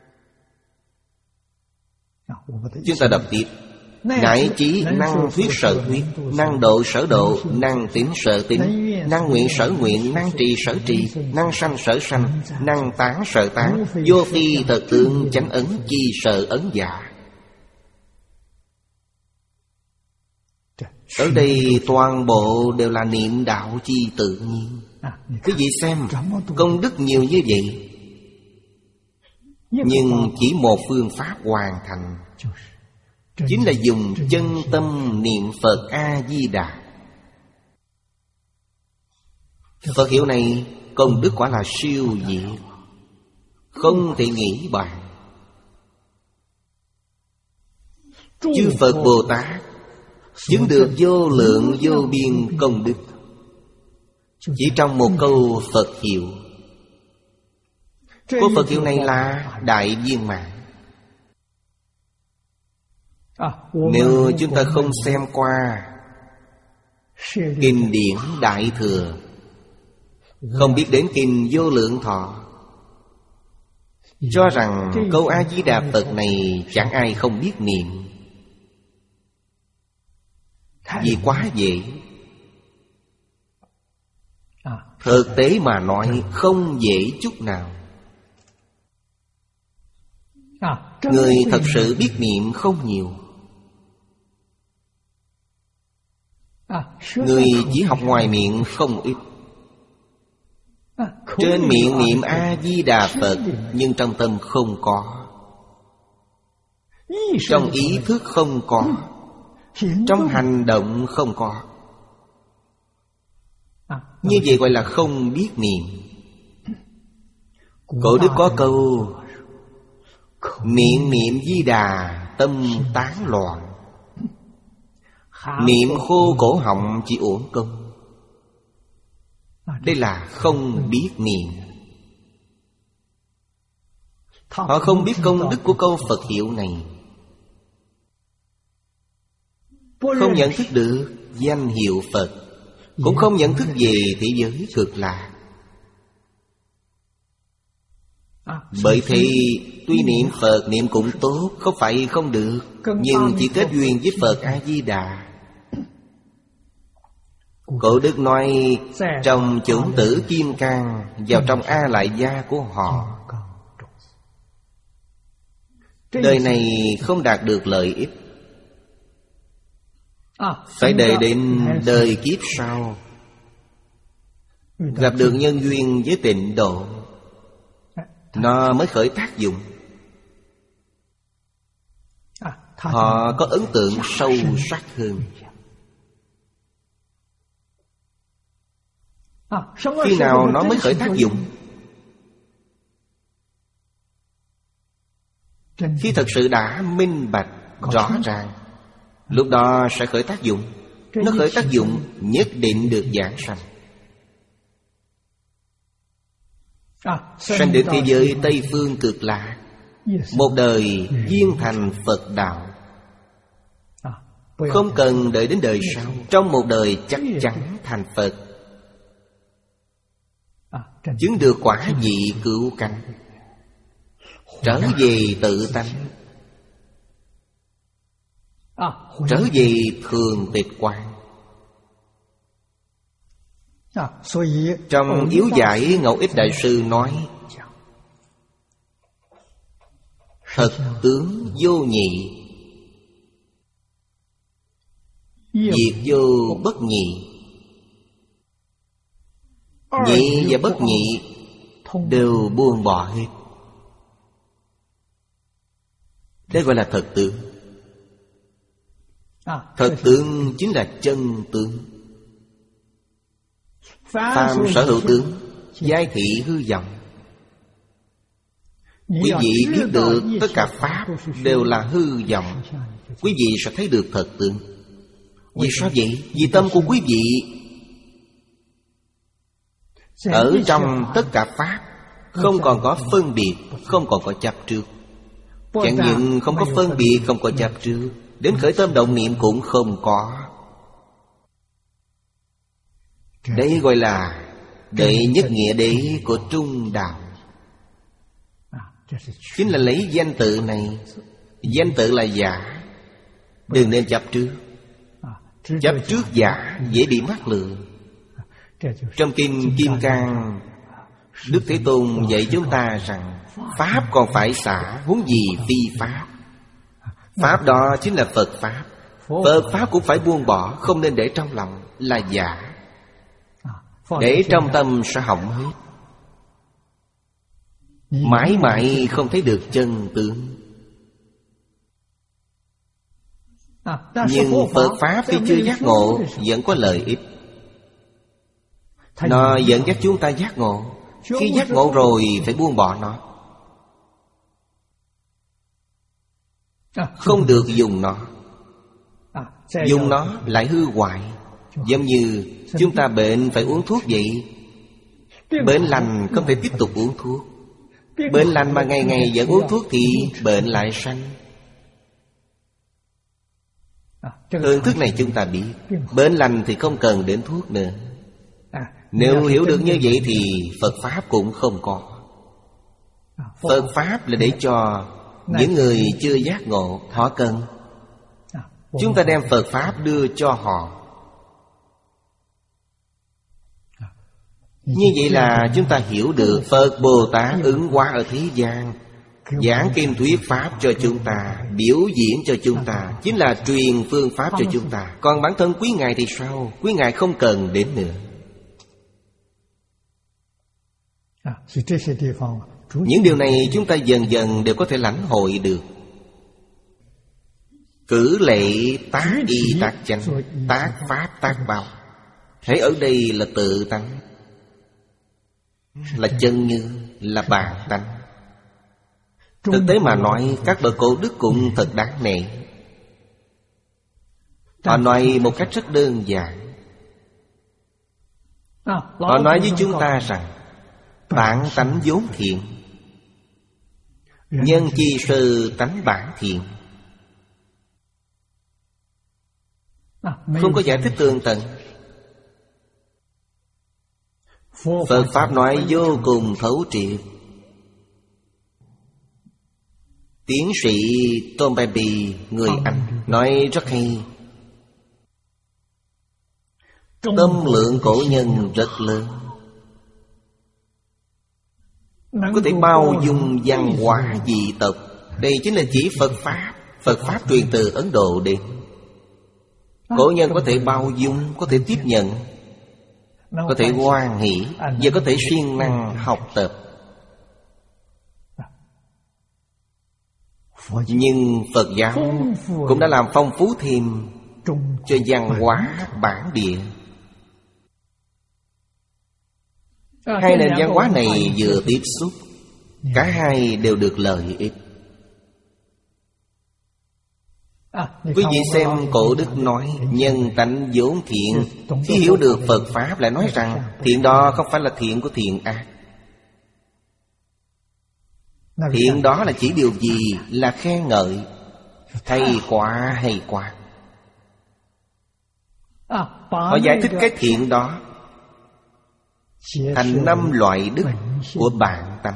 Chúng ta đọc tiếp: ngải trí năng thuyết sở thuyết, năng độ sở độ, năng tín sở tín, năng nguyện sở nguyện, năng trì sở trì, năng sanh sở sanh, năng tán sở tán, vô phi thật tướng, chánh ấn chi sở ấn giả. Ở đây toàn bộ đều là niệm đạo chi tự nhiên. Quý vị xem, công đức nhiều như vậy, nhưng chỉ một phương pháp hoàn thành, chính là dùng chân tâm niệm Phật A-di-đà. Phật hiệu này công đức quả là siêu diệu, không thể nghĩ bàn. Chư Phật Bồ Tát chứng được vô lượng vô biên công đức chỉ trong một câu Phật hiệu. Câu Phật hiệu này là đại viên mãn. Nếu chúng ta không xem qua kinh điển Đại Thừa, không biết đến kinh Vô Lượng Thọ, cho rằng câu A-di-đà Phật này chẳng ai không biết niệm, vì quá dễ. Thực tế mà nói không dễ chút nào. Người thật sự biết niệm không nhiều. Người chỉ học ngoài miệng không ít. Trên miệng niệm A-di-đà Phật, nhưng trong tâm không có, trong ý thức không có. trong hành động không có. Như vậy gọi là không biết niệm. Cổ đức có câu: miệng niệm Di Đà, tâm tán loạn. Niệm khô cổ họng chỉ uổng công. Đây là không biết niệm. Họ không biết công đức của câu Phật hiệu này, không nhận thức được danh hiệu Phật, cũng không nhận thức về thế giới cực lạc. Bởi thế tuy niệm Phật niệm cũng tốt, không phải không được, nhưng chỉ kết duyên với Phật A-di-đà. Cổ đức nói trong chủng tử kim cang, vào trong A Lại Gia của họ, đời này không đạt được lợi ích, phải đợi đến đời kiếp sau gặp được nhân duyên với tịnh độ, nó mới khởi tác dụng. Họ có ấn tượng sâu sắc hơn. Khi nào nó mới khởi tác dụng? Khi thật sự đã minh bạch, rõ ràng, lúc đó sẽ khởi tác dụng. Nó khởi tác dụng nhất định được giảng sanh. Sanh đến thế giới Tây Phương cực lạc, một đời viên thành Phật đạo. Không cần đợi đến đời sau, trong một đời chắc chắn thành Phật, chứng được quả vị cứu cánh, trở về tự tánh, trở về thường tịch quán. Trong Yếu Giải, Ngẫu Ích Đại Sư nói: thật tướng vô nhị, diệt vô bất nhị. Nhị và bất nhị đều buông bỏ hết. Đây gọi là thật tướng. Thật tướng chính là chân tướng. Phàm sở hữu tướng, giai thị hư vọng. Quý vị biết được tất cả pháp đều là hư vọng, quý vị sẽ thấy được thật tướng. Vì sao vậy? Vì tâm của quý vị ở trong tất cả pháp không còn có phân biệt, không còn có chấp trước. Chẳng những không có phân biệt, không có chấp trước, đến khởi tâm động niệm cũng không có. Đây gọi là đệ nhất nghĩa đế của trung đạo. Chính là lấy danh tự này. Danh tự là giả, đừng nên chấp trước. Chấp trước giả dễ bị mắc lừa. Trong Kinh Kim Cang, Đức Thế Tôn dạy chúng ta rằng pháp còn phải xả, huống gì phi pháp. Pháp đó chính là Phật Pháp. Phật Pháp cũng phải buông bỏ, không nên để trong lòng, là giả. Để trong tâm sẽ hỏng hết, mãi mãi không thấy được chân tướng. Nhưng Phật Pháp khi chưa giác ngộ vẫn có lợi ích. Nó dẫn dắt chúng ta giác ngộ. Khi giác ngộ rồi phải buông bỏ nó, không được dùng nó. Dùng nó lại hư hoại. Giống như chúng ta bệnh phải uống thuốc vậy. Bệnh lành không thể tiếp tục uống thuốc. Bệnh lành mà ngày ngày vẫn uống thuốc thì bệnh lại sanh. Phương thức này chúng ta biết. Bệnh lành thì không cần đến thuốc nữa. Nếu hiểu được như vậy thì Phật Pháp cũng không có. Phật Pháp là để cho những người chưa giác ngộ, họ cần. Chúng ta đem Phật Pháp đưa cho họ. Như vậy là chúng ta hiểu được Phật Bồ Tát ứng hóa ở thế gian, giảng kinh thuyết Pháp cho chúng ta, biểu diễn cho chúng ta, chính là truyền phương Pháp cho chúng ta. Còn bản thân quý Ngài thì sao? Quý Ngài không cần đến nữa. Những điều này chúng ta dần dần đều có thể lãnh hội được. Cử lệ tác y tác chánh, tác pháp tác báo. Thế ở đây là tự tánh, là chân như, là bản tánh. Thực tế mà nói, các bậc cổ đức cũng thật đáng nể. Họ nói một cách rất đơn giản. Họ nói với chúng ta rằng bản tánh vốn thiện, nhân chi sư tánh bản thiện. Không có giải thích tường tận. Phật Pháp nói vô cùng thấu triệt. Tiến sĩ Toynbee, người Anh, nói rất hay. Tâm lượng cổ nhân rất lớn, có thể bao dung văn hóa dị tộc. Đây chính là chỉ Phật Pháp. Phật Pháp truyền từ Ấn Độ đến. Cổ nhân có thể bao dung, có thể tiếp nhận, có thể hoan hỷ, và có thể siêng năng học tập. Nhưng Phật giáo cũng đã làm phong phú thêm cho văn hóa bản địa. Hai nền văn hóa này vừa tiếp xúc, cả hai đều được lợi ích. Quý vị xem cổ đức nói nhân tánh vốn thiện, khi hiểu được Phật Pháp lại nói rằng thiện đó không phải là thiện của thiện ác. Thiện đó là chỉ điều gì? Là khen ngợi. Hay quá, hay quá. Họ giải thích cái thiện đó thành năm loại đức của bản tánh.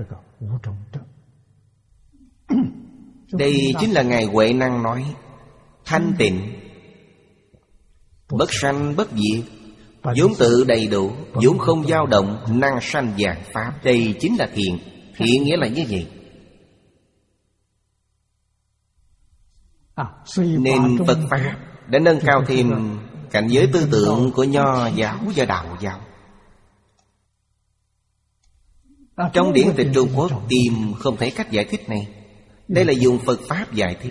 Đây chính là Ngài Huệ Năng nói thanh tịnh, bất sanh bất diệt, vốn tự đầy đủ, vốn không dao động, năng sanh vạn pháp. Đây chính là thiện. Thiện nghĩa là như vậy. Nên Phật Pháp đã nâng cao thêm cảnh giới tư tưởng của Nho giáo và Đạo giáo. Trong điển tịch Trung Quốc tìm không thấy cách giải thích này. Đây là dùng Phật Pháp giải thích.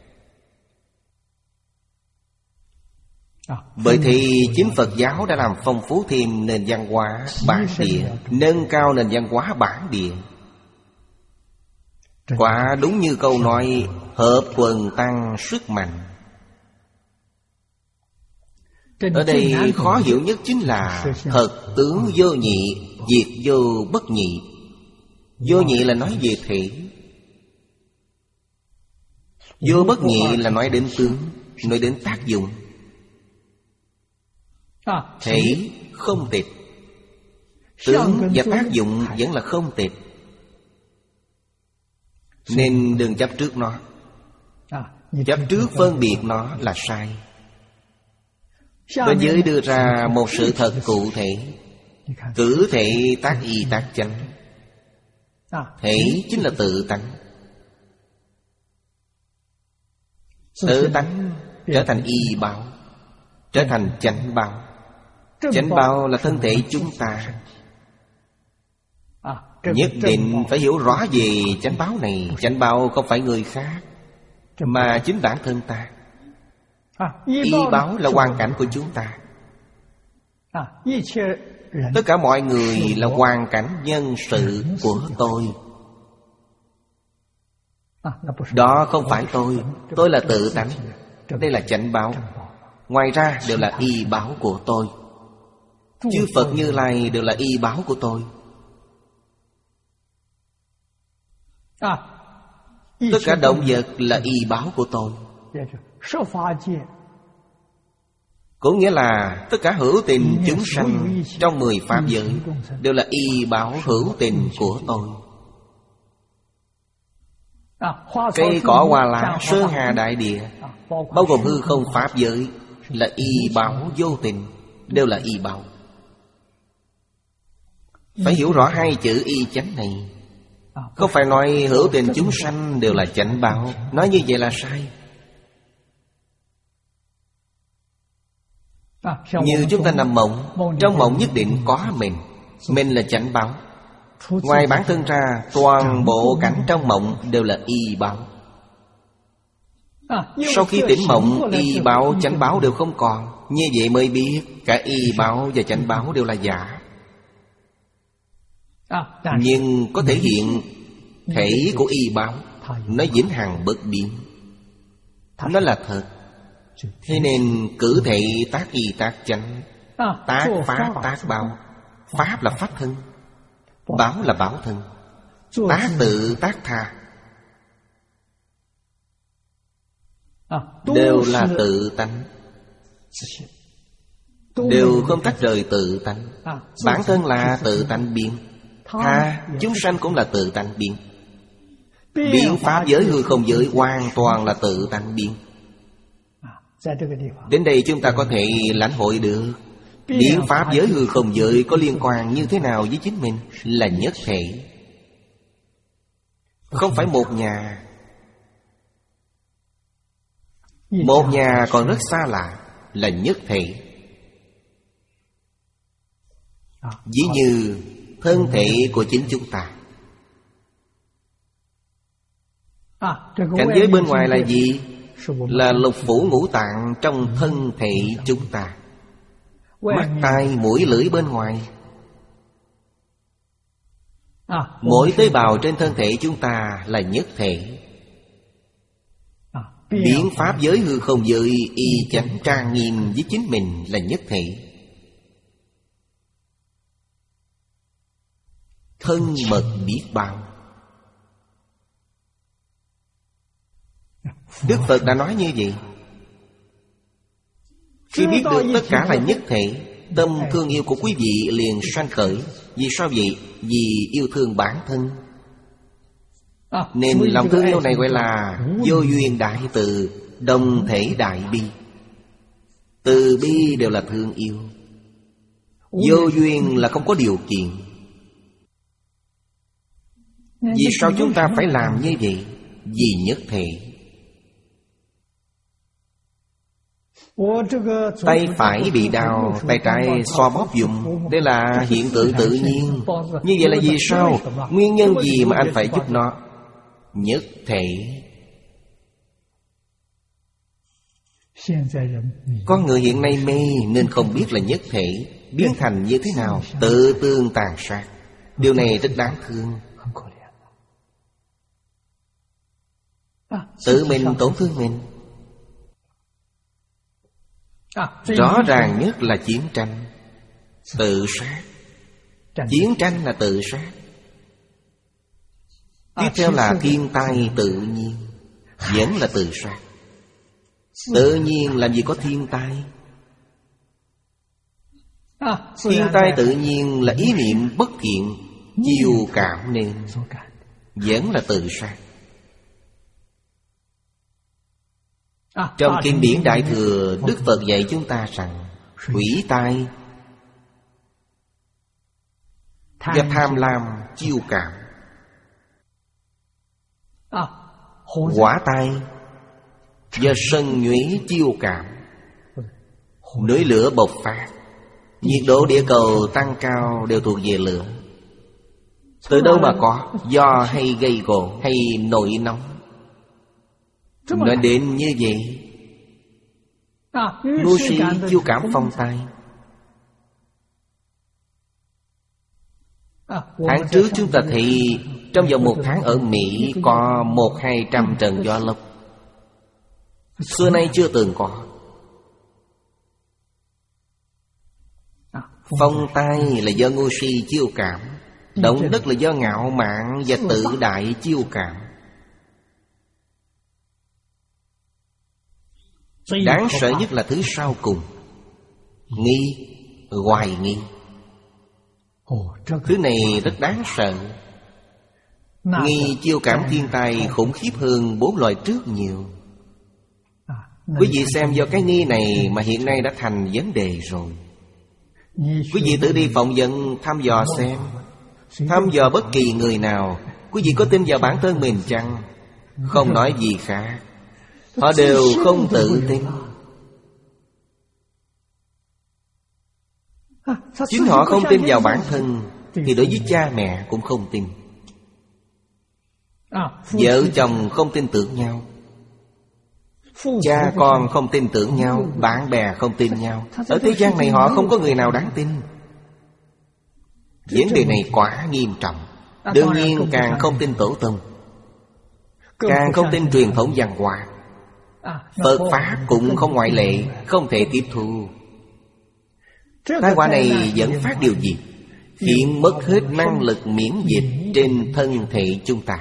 Bởi thì chính Phật giáo đã làm phong phú thêm nền văn hóa bản địa, nâng cao nền văn hóa bản địa. Quả đúng như câu nói hợp quần tăng sức mạnh. Ở đây khó hiểu nhất chính là thật tướng vô nhị, diệt vô bất nhị. Vô nhị là nói về thể, vô bất nhị là nói đến tướng, nói đến tác dụng. Thể không tịch, tướng và tác dụng vẫn là không tịch. Nên đừng chấp trước nó. Chấp trước phân biệt nó là sai. Bên dưới đưa ra một sự thật cụ thể. Cử thể tác y tác chánh. Thể chính là tự tánh. Tự tánh trở thành y báo, trở thành chánh báo. Chánh báo là thân thể chúng ta. Nhất định phải hiểu rõ về chánh báo này. Chánh báo không phải người khác, mà chính bản thân ta. Y báo là hoàn cảnh của chúng ta. Tất cả mọi người là hoàn cảnh nhân sự của tôi. Đó không phải tôi. Tôi là tự tánh. Đây là chánh báo. Ngoài ra đều là y báo của tôi. Chư Phật Như Lai đều là y báo của tôi. Tất cả động vật là y báo của tôi. Cũng nghĩa là tất cả hữu tình chúng sanh trong mười pháp giới đều là y báo hữu tình của tôi. Cây cỏ hoa lá, sơn hà đại địa, bao gồm hư không pháp giới, là y báo vô tình, đều là y báo. Phải hiểu rõ hai chữ y chánh này. Không phải nói hữu tình chúng sanh đều là chánh báo. Nói như vậy là sai. Như chúng ta nằm mộng, trong mộng nhất định có mình. Mình là chánh báo. Ngoài bản thân ra, toàn bộ cảnh trong mộng đều là y báo. Sau khi tỉnh mộng, y báo chánh báo đều không còn. Như vậy mới biết cả y báo và chánh báo đều là giả. Nhưng có thể hiện thể của y báo, nó vĩnh hằng bất biến, nó là thật. Thế nên cử thể tác y tác chánh, tác pháp tác báo. Pháp là pháp thân, báo là báo thân. Tác tự tác tha, đều là tự tánh, đều không tách rời tự tánh. Bản thân là tự tánh biến, tha chúng sanh cũng là tự tánh biến. Biến pháp giới hư không giới hoàn toàn là tự tánh biến. Đến đây chúng ta có thể lãnh hội được biến pháp giới hư không giới có liên quan như thế nào với chính mình. Là nhất thể, không phải một nhà. Một nhà còn rất xa lạ, là nhất thể. Ví như thân thể của chính chúng ta. Cảnh giới bên ngoài là gì? Là lục phủ ngũ tạng trong thân thể chúng ta. Mắt, tai, mũi, lưỡi bên ngoài. Mỗi tế bào trên thân thể chúng ta là nhất thể. Biến pháp giới hư không giới y chánh trang nghiêm với chính mình là nhất thể. Thân mật biết bao. Đức Phật đã nói như vậy. Khi biết được tất cả là nhất thể, tâm thương yêu của quý vị liền sanh khởi. Vì sao vậy? Vì yêu thương bản thân. Nên lòng thương yêu này gọi là vô duyên đại từ, đồng thể đại bi. Từ bi đều là thương yêu. Vô duyên là không có điều kiện. Vì sao chúng ta phải làm như vậy? Vì nhất thể. Tay phải bị đau, tay trái xoa bóp dùng. Đây là hiện tượng tự nhiên. Như vậy là vì sao? Nguyên nhân gì mà anh phải giúp nó? Nhất thể. Con người hiện nay mê nên không biết là nhất thể biến thành như thế nào, tự tương tàn sát. Điều này rất đáng thương. Tự mình tổn thương mình. Rõ ràng nhất là chiến tranh, tự sát. Chiến tranh là tự sát. Tiếp theo là thiên tai tự nhiên, vẫn là tự sát. Tự nhiên làm gì có thiên tai? Thiên tai tự nhiên là ý niệm bất thiện chiều cảm nên, vẫn là tự sát. Trong kinh điển Đại Thừa, Đức Phật dạy chúng ta rằng hủy tai do tham lam chiêu cảm, hỏa tai do sân nhuế chiêu cảm. Núi lửa bộc phát, nhiệt độ địa cầu tăng cao đều thuộc về lửa. Từ đâu mà có? Do hay gây gổ hay nổi nóng. Nói đến như vậy. Ngu si chiêu cảm phong tai. Tháng trước chúng ta thấy trong vòng một tháng ở Mỹ có một hai trăm trận gió lốc. Xưa nay chưa từng có. Phong tai là do ngu si chiêu cảm. Động đất là do ngạo mạn và tự đại chiêu cảm. Đáng sợ nhất là thứ sau cùng, nghi, hoài nghi. Thứ này rất đáng sợ. Nghi chiêu cảm thiên tai khủng khiếp hơn bốn loại trước nhiều. Quý vị xem do cái nghi này mà hiện nay đã thành vấn đề rồi. Quý vị tự đi phỏng vấn thăm dò xem. Thăm dò bất kỳ người nào, quý vị có tin vào bản thân mình chăng? Không nói gì khác. Họ đều không tự tin. Chính họ không tin vào bản thân thì đối với cha mẹ cũng không tin. Vợ chồng không tin tưởng nhau, Cha con không tin tưởng nhau, bạn bè không tin nhau. Ở thế gian này họ không có người nào đáng tin. Vấn đề này quả nghiêm trọng. Đương nhiên càng không tin tổ tông, càng không tin truyền thống văn hóa. Phật Pháp cũng không ngoại lệ, không thể tiếp thu. Tai họa này dẫn phát điều gì? Khiến mất hết năng lực miễn dịch trên thân thể chúng ta.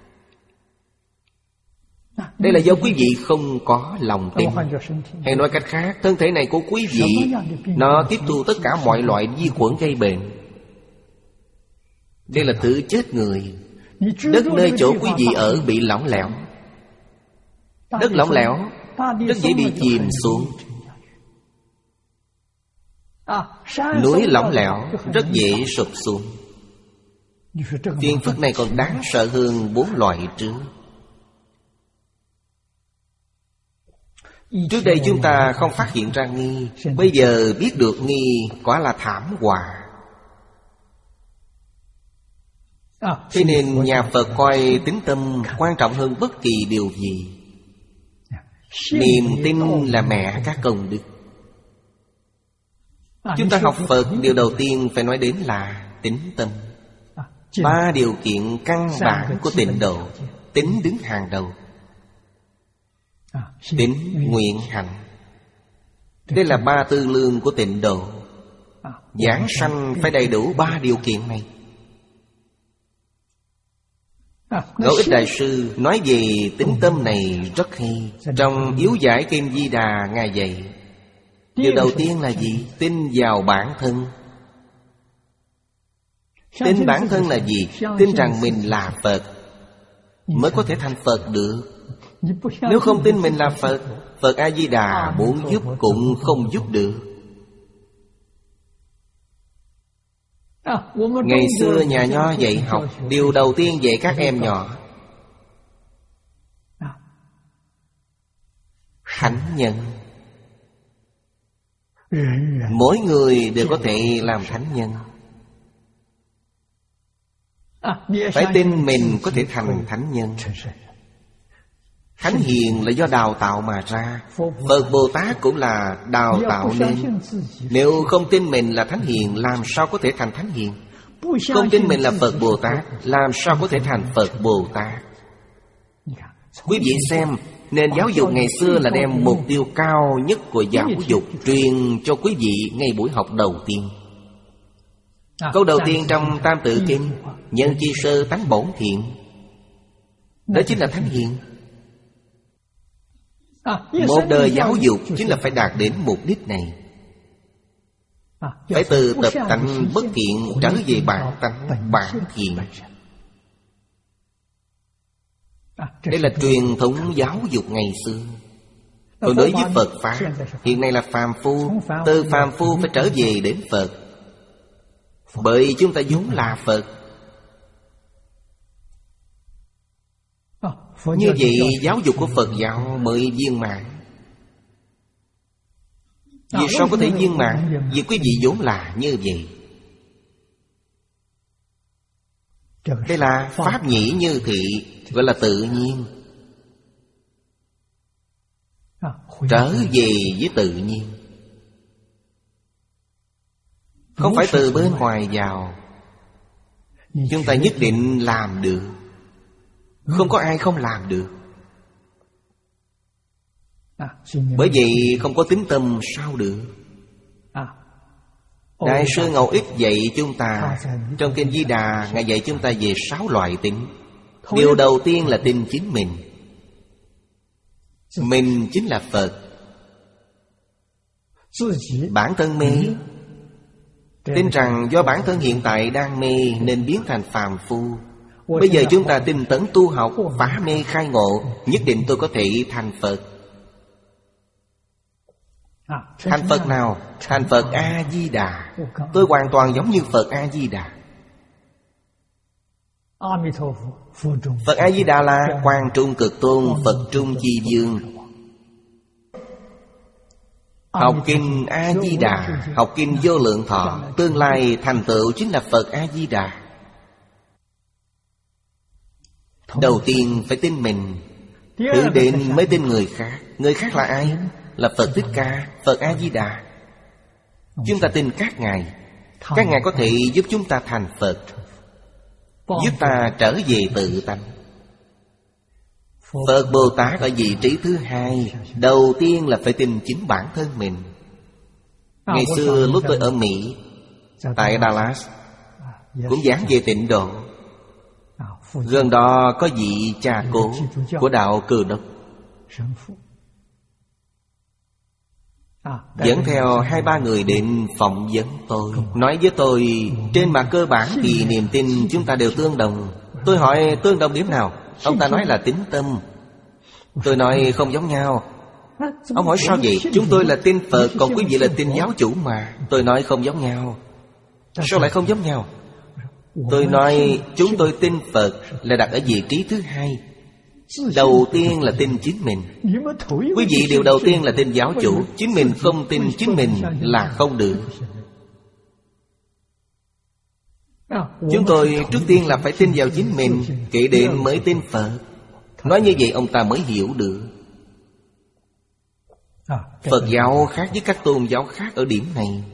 Đây là do quý vị không có lòng tin. Hay nói cách khác, thân thể này của quý vị nó tiếp thu tất cả mọi loại vi khuẩn gây bệnh. Đây là thứ chết người. Đất nơi chỗ quý vị ở bị lỏng lẻo. Đất lỏng lẻo rất dễ bị chìm xuống. Núi lỏng lẻo rất dễ sụp xuống. Phiền phức này còn đáng sợ hơn bốn loại trước. Trước đây chúng ta không phát hiện ra nghi, bây giờ biết được nghi quả là thảm họa. Thế nên nhà Phật coi tín tâm quan trọng hơn bất kỳ điều gì. Niềm tin là mẹ các công đức. Chúng ta học Phật, điều đầu tiên phải nói đến là tín tâm. Ba điều kiện căn bản của tịnh độ, tín đứng hàng đầu. Tín, nguyện, hạnh. Đây là ba tư lương của tịnh độ. Giảng sanh phải đầy đủ ba điều kiện này. Ngẫu Ích Đại Sư nói về tín tâm này rất hay. Trong Yếu Giải Kim Di Đà Ngài dạy, điều đầu tiên là gì? Tin vào bản thân. Tin bản thân là gì? Tin rằng mình là Phật mới có thể thành Phật được. Nếu không tin mình là Phật, Phật A-di-đà muốn giúp cũng không giúp được. Ngày xưa nhà Nho dạy học, điều đầu tiên dạy các em nhỏ thánh nhân. Mỗi người đều có thể làm thánh nhân. Phải tin mình có thể thành thánh nhân. Thánh hiền là do đào tạo mà ra. Phật Bồ Tát cũng là đào tạo nên. Nếu không tin mình là thánh hiền, làm sao có thể thành thánh hiền? Không tin mình là Phật Bồ Tát, làm sao có thể thành Phật Bồ Tát? Quý vị xem, nền giáo dục ngày xưa là đem mục tiêu cao nhất của giáo dục truyền cho quý vị ngay buổi học đầu tiên. Câu đầu tiên trong Tam Tự Kinh: nhân chi sơ tánh bổn thiện. Đó chính là thánh hiền. Một đời giáo dục chính là phải đạt đến mục đích này. Phải từ tập tánh bất thiện trở về bản tánh bản thiện. Đây là truyền thống giáo dục ngày xưa. Còn đối với Phật Pháp, hiện nay là phàm phu. Từ phàm phu phải trở về đến Phật. Bởi chúng ta vốn là Phật. Như vậy giáo dục của Phật giáo mới viên mãn. Vì sao có thể viên mãn? Vì quý vị vốn là như vậy. Đây là pháp nhĩ như thị, gọi là tự nhiên. Trở về với tự nhiên, không phải từ bên ngoài vào. Chúng ta nhất định làm được. Không có ai không làm được. Bởi vậy không có tín tâm sao được. Đại sư Ngẫu Ích dạy chúng ta, trong Kinh Di Đà Ngài dạy chúng ta về sáu loại tín. Điều đầu tiên là tin chính mình. Mình chính là Phật. Bản thân mê, tin rằng do bản thân hiện tại đang mê nên biến thành phàm phu. Bây giờ chúng ta tinh tấn tu học, phá mê khai ngộ, nhất định tôi có thể thành Phật. Thành Phật nào? Thành Phật A-di-đà. Tôi hoàn toàn giống như Phật A-di-đà. Phật A-di-đà là Quang Trung Cực Tôn, Phật Trung Chi Dương. Học kinh A-di-đà, học kinh Vô Lượng Thọ, tương lai thành tựu chính là Phật A-di-đà. Đầu tiên phải tin mình. Thử đến mới tin người khác. Người khác là ai? Là Phật Thích Ca, Phật A-di-đà. Chúng ta tin các ngài. Các ngài có thể giúp chúng ta thành Phật, giúp ta trở về tự tánh. Phật Bồ Tát ở vị trí thứ hai. Đầu tiên là phải tin chính bản thân mình. Ngày xưa lúc tôi ở Mỹ, tại Dallas, cũng giảng về tịnh độ. Gần đó có vị cha cố của đạo Cừ Đốc, dẫn theo hai ba người đến phỏng vấn tôi, nói với tôi trên mặt cơ bản thì niềm tin chúng ta đều tương đồng. Tôi hỏi tương đồng điểm nào? Ông ta nói là tín tâm. Tôi nói không giống nhau. Ông hỏi sao vậy? Chúng tôi là tin Phật, còn quý vị là tin giáo chủ mà. Tôi nói không giống nhau. Sao lại không giống nhau? Tôi nói chúng tôi tin Phật là đặt ở vị trí thứ hai. Đầu tiên là tin chính mình. Quý vị điều đầu tiên là tin giáo chủ. Chính mình không tin chính mình là không được. Chúng tôi trước tiên là phải tin vào chính mình, kể đến mới tin Phật. Nói như vậy ông ta mới hiểu được. Phật giáo khác với các tôn giáo khác ở điểm này.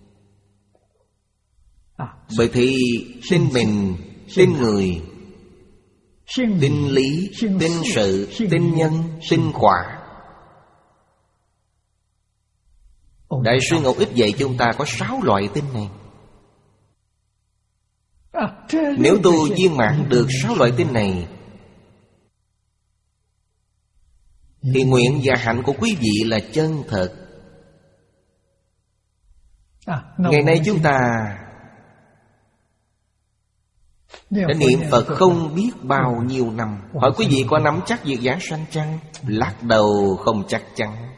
Bởi thì tin mình, tin người, tin lý, tin sự, tin nhân, tin quả. Đại sư Ngọc Ích dạy chúng ta có sáu loại tin này. Nếu tu viên mãn được sáu loại tin này, thì nguyện và hạnh của quý vị là chân thật. Ngày nay chúng ta đã niệm Phật không biết bao nhiêu năm. Hỏi quý vị có nắm chắc việc giảng sanh chăng? Lắc đầu không chắc chắn.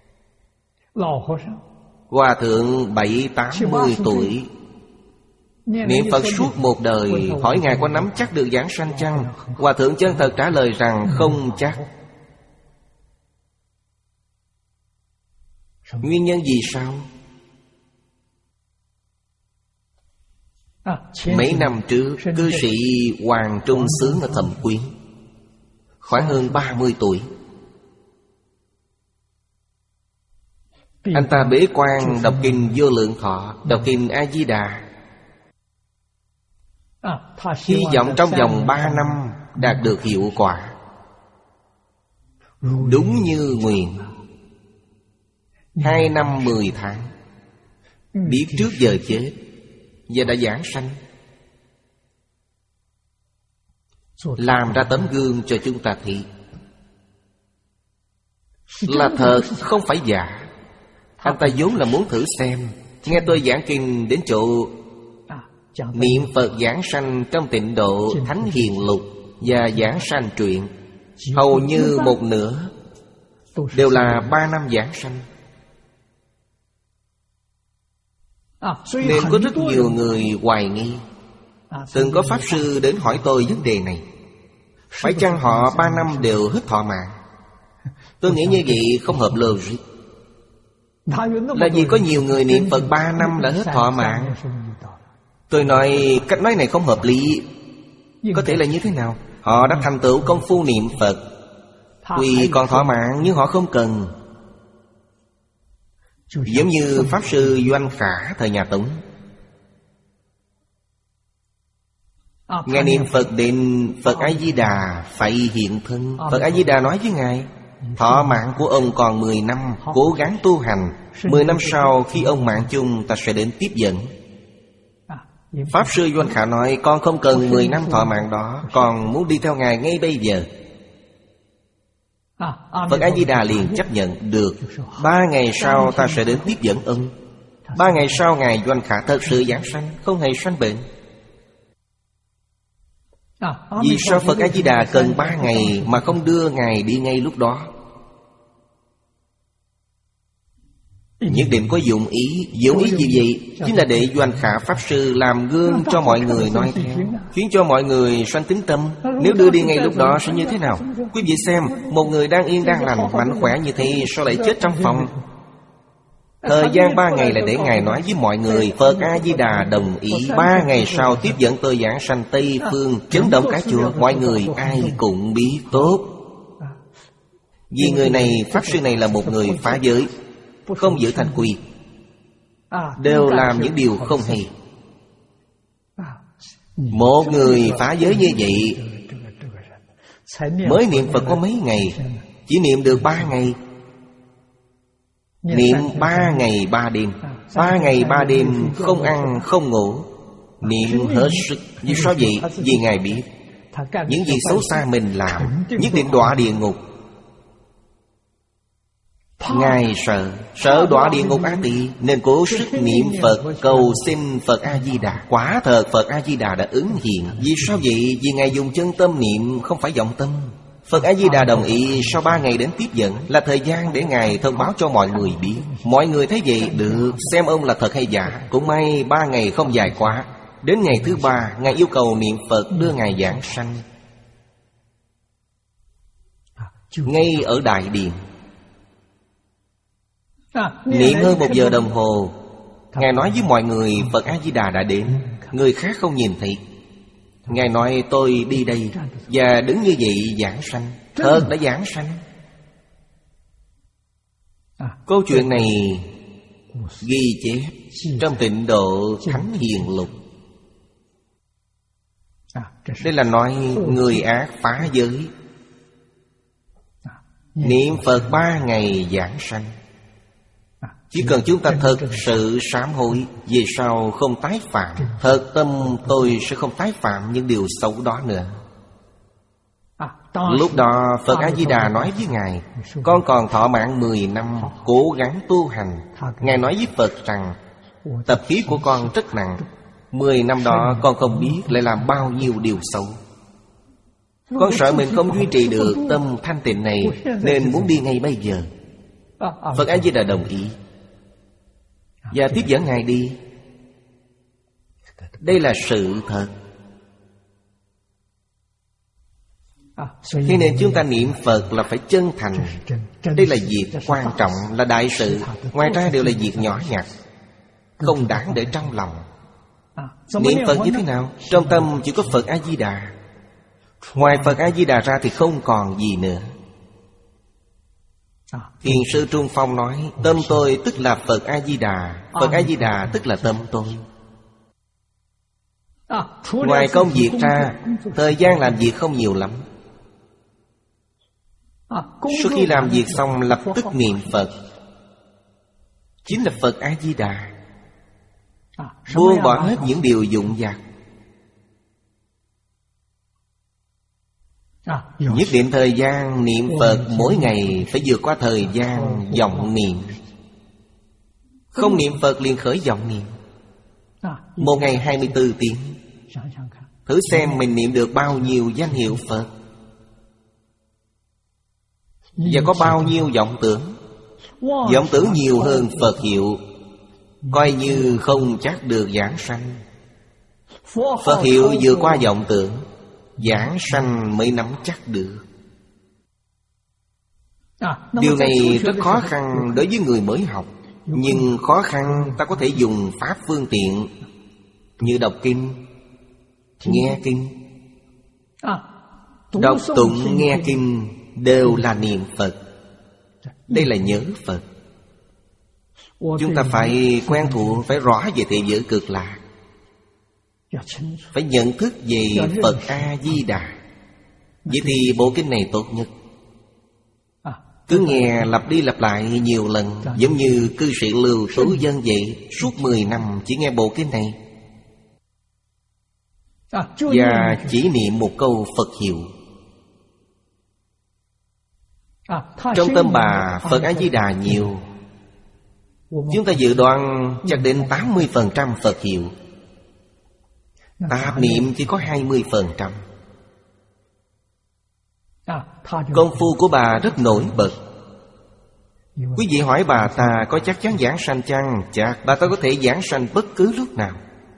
Hòa thượng bảy tám mươi tuổi niệm Phật suốt một đời. Hỏi ngài có nắm chắc được giảng sanh chăng? Hòa thượng chân thật trả lời rằng không chắc. Nguyên nhân vì sao? Mấy năm trước, cư sĩ Hoàng Trung Sướng ở Thẩm Quyến, khoảng hơn ba mươi tuổi. Anh ta bế quan đọc kinh Vô Lượng Thọ, đọc kinh A-di-đà, hy vọng trong vòng ba năm đạt được hiệu quả. Đúng như nguyện. Hai năm mười tháng, biết trước giờ chết và đã giảng sanh, làm ra tấm gương cho chúng ta thấy là thật, không phải giả. Anh ta vốn là muốn thử xem. Nghe tôi giảng kinh đến chỗ niệm Phật giảng sanh trong tịnh độ Thánh Hiền Lục và giảng sanh truyện, hầu như một nửa đều là ba năm giảng sanh. Nên có rất nhiều người hoài nghi. Từng có Pháp Sư đến hỏi tôi vấn đề này: phải chăng họ ba năm đều hết thọ mạng? Tôi nghĩ như vậy không hợp logic. Là vì có nhiều người niệm Phật ba năm là hết thọ mạng. Tôi nói cách nói này không hợp lý. Có thể là như thế nào? Họ đã thành tựu công phu niệm Phật, tuy còn thọ mạng nhưng họ không cần. Giống như Pháp Sư Doanh Khả thời nhà Tống, ngài niệm Phật đến Phật A-di-đà phải hiện thân. Phật A-di-đà nói với ngài: thọ mạng của ông còn mười năm, cố gắng tu hành. Mười năm sau khi ông mạng chung, ta sẽ đến tiếp dẫn. Pháp Sư Doanh Khả nói: con không cần mười năm thọ mạng đó, con muốn đi theo ngài ngay bây giờ. Phật A-di-đà liền chấp nhận được. Ba ngày sau ta sẽ đến tiếp dẫn ông. Ba ngày sau ngài Doanh Khả thật sự giảng sanh, không hề sanh bệnh. Vì sao Phật A-di-đà cần ba ngày mà không đưa ngài đi ngay lúc đó? Nhất định có dụng ý. Dụng ý gì vậy? Chính là để Doanh Khả Pháp Sư làm gương cho mọi người nói theo, khiến cho mọi người sanh tín tâm. Nếu đưa đi ngay lúc đó sẽ như thế nào? Quý vị xem, một người đang yên đang lành, mạnh khỏe như thế, sao lại chết trong phòng? Thời gian ba ngày là để ngài nói với mọi người: Phật A-di-đà đồng ý ba ngày sau tiếp dẫn tôi giảng sanh Tây Phương, chấn động cả chùa. Mọi người ai cũng biết. Tốt. Vì người này, Pháp Sư này là một người phá giới, không giữ thành quy, đều làm những điều không hay. Một người phá giới như vậy mới niệm Phật có mấy ngày, chỉ niệm được ba ngày. Niệm ba ngày ba đêm, ba ngày ba đêm không ăn không ngủ, niệm hết sức. Vì sao vậy? Vì Ngài biết những gì xấu xa mình làm nhất định đọa địa ngục. Ngài sợ Sợ đọa địa ngục ác tỳ, nên cố sức niệm Phật, cầu xin Phật A-di-đà. Quả thật Phật A-di-đà đã ứng hiện. Vì sao vậy? Vì Ngài dùng chân tâm niệm, không phải vọng tâm. Phật A-di-đà đồng ý sau ba ngày đến tiếp dẫn, là thời gian để Ngài thông báo cho mọi người biết. Mọi người thấy vậy, được, xem ông là thật hay giả. Cũng may ba ngày không dài quá. Đến ngày thứ ba, Ngài yêu cầu niệm Phật đưa Ngài giảng sanh. Ngay ở đại điện niệm hơn một giờ đồng hồ. Ngài nói với mọi người Phật A-di-đà đã đến. Người khác không nhìn thấy. Ngài nói tôi đi đây, và đứng như vậy giảng sanh. Thật đã giảng sanh. Câu chuyện này ghi chép trong Tịnh Độ Thánh Hiền Lục. Đây là nói người ác phá giới, niệm Phật ba ngày giảng sanh. Chỉ cần chúng ta thật sự sám hối, về sau không tái phạm, thật tâm tôi sẽ không tái phạm những điều xấu đó nữa. Lúc đó Phật A-di-đà nói với Ngài, con còn thọ mạng mười năm, cố gắng tu hành. Ngài nói với Phật rằng, tập khí của con rất nặng, mười năm đó con không biết lại làm bao nhiêu điều xấu. Con sợ mình không duy trì được tâm thanh tịnh này, nên muốn đi ngay bây giờ. Phật A-di-đà đồng ý và tiếp dẫn Ngài đi. Đây là sự thật. Thế nên chúng ta niệm Phật là phải chân thành. Đây là việc quan trọng, là đại sự. Ngoài ra đều là việc nhỏ nhặt, không đáng để trong lòng. Niệm Phật như thế nào? Trong tâm chỉ có Phật A-di-đà. Ngoài Phật A-di-đà ra thì không còn gì nữa. Thiền sư Trung Phong nói, tâm tôi tức là Phật A-di-đà, Phật A-di-đà tức là tâm tôi. Ngoài công việc ra, thời gian làm việc không nhiều lắm. Sau khi làm việc xong lập tức niệm Phật, chính là Phật A-di-đà. Buông bỏ hết những điều dụng vặt. Nhất định thời gian niệm Phật mỗi ngày phải vượt qua thời gian vọng niệm. Không niệm Phật liền khởi vọng niệm. Một ngày hai mươi bốn tiếng. Thử xem mình niệm được bao nhiêu danh hiệu Phật, và có bao nhiêu vọng tưởng. Vọng tưởng nhiều hơn Phật hiệu, coi như không chắc được giảng sanh. Phật hiệu vượt qua vọng tưởng, giảng sanh mới nắm chắc được. Điều này rất khó khăn đối với người mới học. Nhưng khó khăn ta có thể dùng pháp phương tiện, như đọc kinh, nghe kinh. Đọc tụng nghe kinh đều là niệm Phật. Đây là nhớ Phật. Chúng ta phải quen thuộc, phải rõ về thế giới cực lạc, phải nhận thức về Phật A-di-đà. Vậy thì bộ kinh này tốt nhất. Cứ nghe lặp đi lặp lại nhiều lần, giống như cư sĩ Lưu Tú Dân vậy. Suốt mười năm chỉ nghe bộ kinh này, và chỉ niệm một câu Phật hiệu. Trong tâm bà Phật A-di-đà nhiều. Chúng ta dự đoán chắc đến tám mươi phần trăm Phật hiệu, tạp niệm chỉ có hai mươi phần trăm. Công phu của bà rất nổi bật. Quý vị hỏi bà ta có chắc chắn giảng sanh chăng? Chắc. Bà ta có thể giảng sanh bất cứ lúc nào.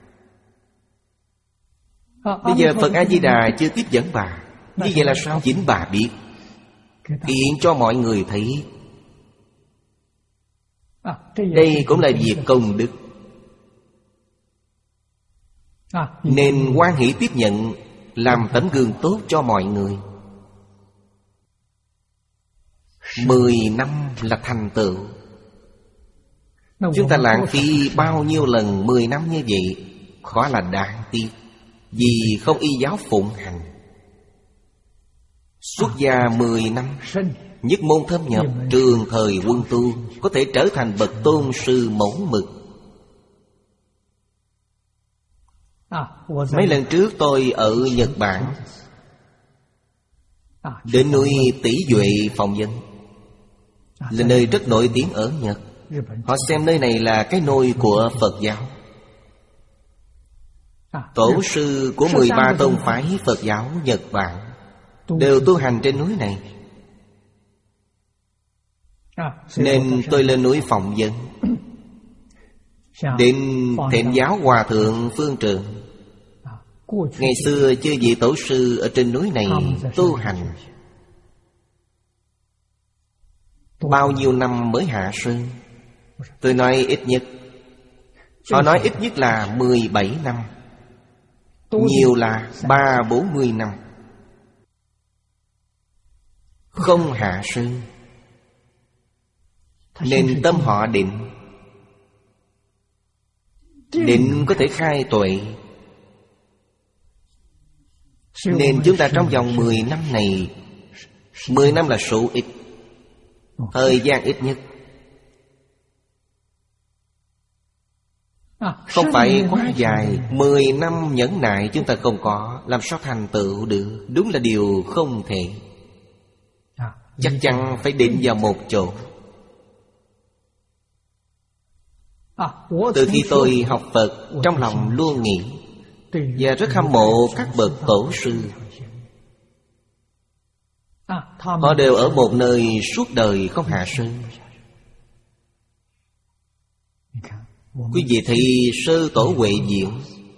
Bây giờ Phật A-di-đà chưa tiếp dẫn bà. Như vậy là sao? Chính bà biết, hiện cho mọi người thấy. Đây cũng là việc công đức, nên hoan hỷ tiếp nhận, làm tấm gương tốt cho mọi người. Mười năm là thành tựu. Chúng ta lãng phí bao nhiêu lần mười năm như vậy, khó là đáng tiếc. Vì không y giáo phụng hành. Xuất gia mười năm, nhất môn thâm nhập, trường thời quân tu, có thể trở thành bậc tôn sư mẫu mực. Mấy lần trước tôi ở Nhật Bản, đến núi Tỷ Duệ Phòng Dân, là nơi rất nổi tiếng ở Nhật. Họ xem nơi này là cái nôi của Phật giáo. Tổ sư của mười ba tông phái Phật giáo Nhật Bản đều tu hành trên núi này. Nên tôi lên núi Phòng Dân, đến Thịnh Giáo Hòa Thượng Phương Trượng. Ngày xưa chư vị tổ sư ở trên núi này tu hành bao nhiêu năm mới hạ sơn. Tôi nói ít nhất, họ nói ít nhất là mười bảy năm, nhiều là ba bốn mươi năm không hạ sơn. Nên tâm họ định, định có thể khai tuệ. Nên chúng ta trong vòng mười năm này, mười năm là số ít, thời gian ít nhất. Không phải quá dài. Mười năm nhẫn nại chúng ta không có, làm sao thành tựu được? Đúng là điều không thể. Chắc chắn phải định vào một chỗ. Từ khi tôi học Phật, trong lòng luôn nghĩ và rất hâm mộ các bậc tổ sư. Họ đều ở một nơi suốt đời không hạ sơn. Quý vị thấy Sư Tổ Huệ Diễn,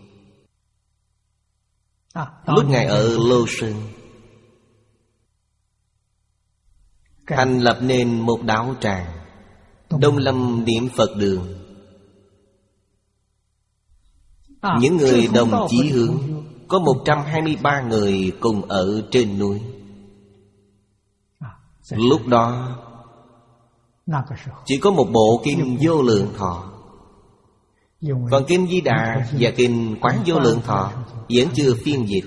lúc Ngài ở Lô Sơn, thành lập nên một đạo tràng Đông Lâm Niệm Phật Đường. Những người đồng chí hướng, có một trăm hai mươi ba người cùng ở trên núi. Lúc đó chỉ có một bộ kinh Vô Lượng Thọ, còn kinh Di Đà và kinh Quán Vô Lượng Thọ vẫn chưa phiên dịch.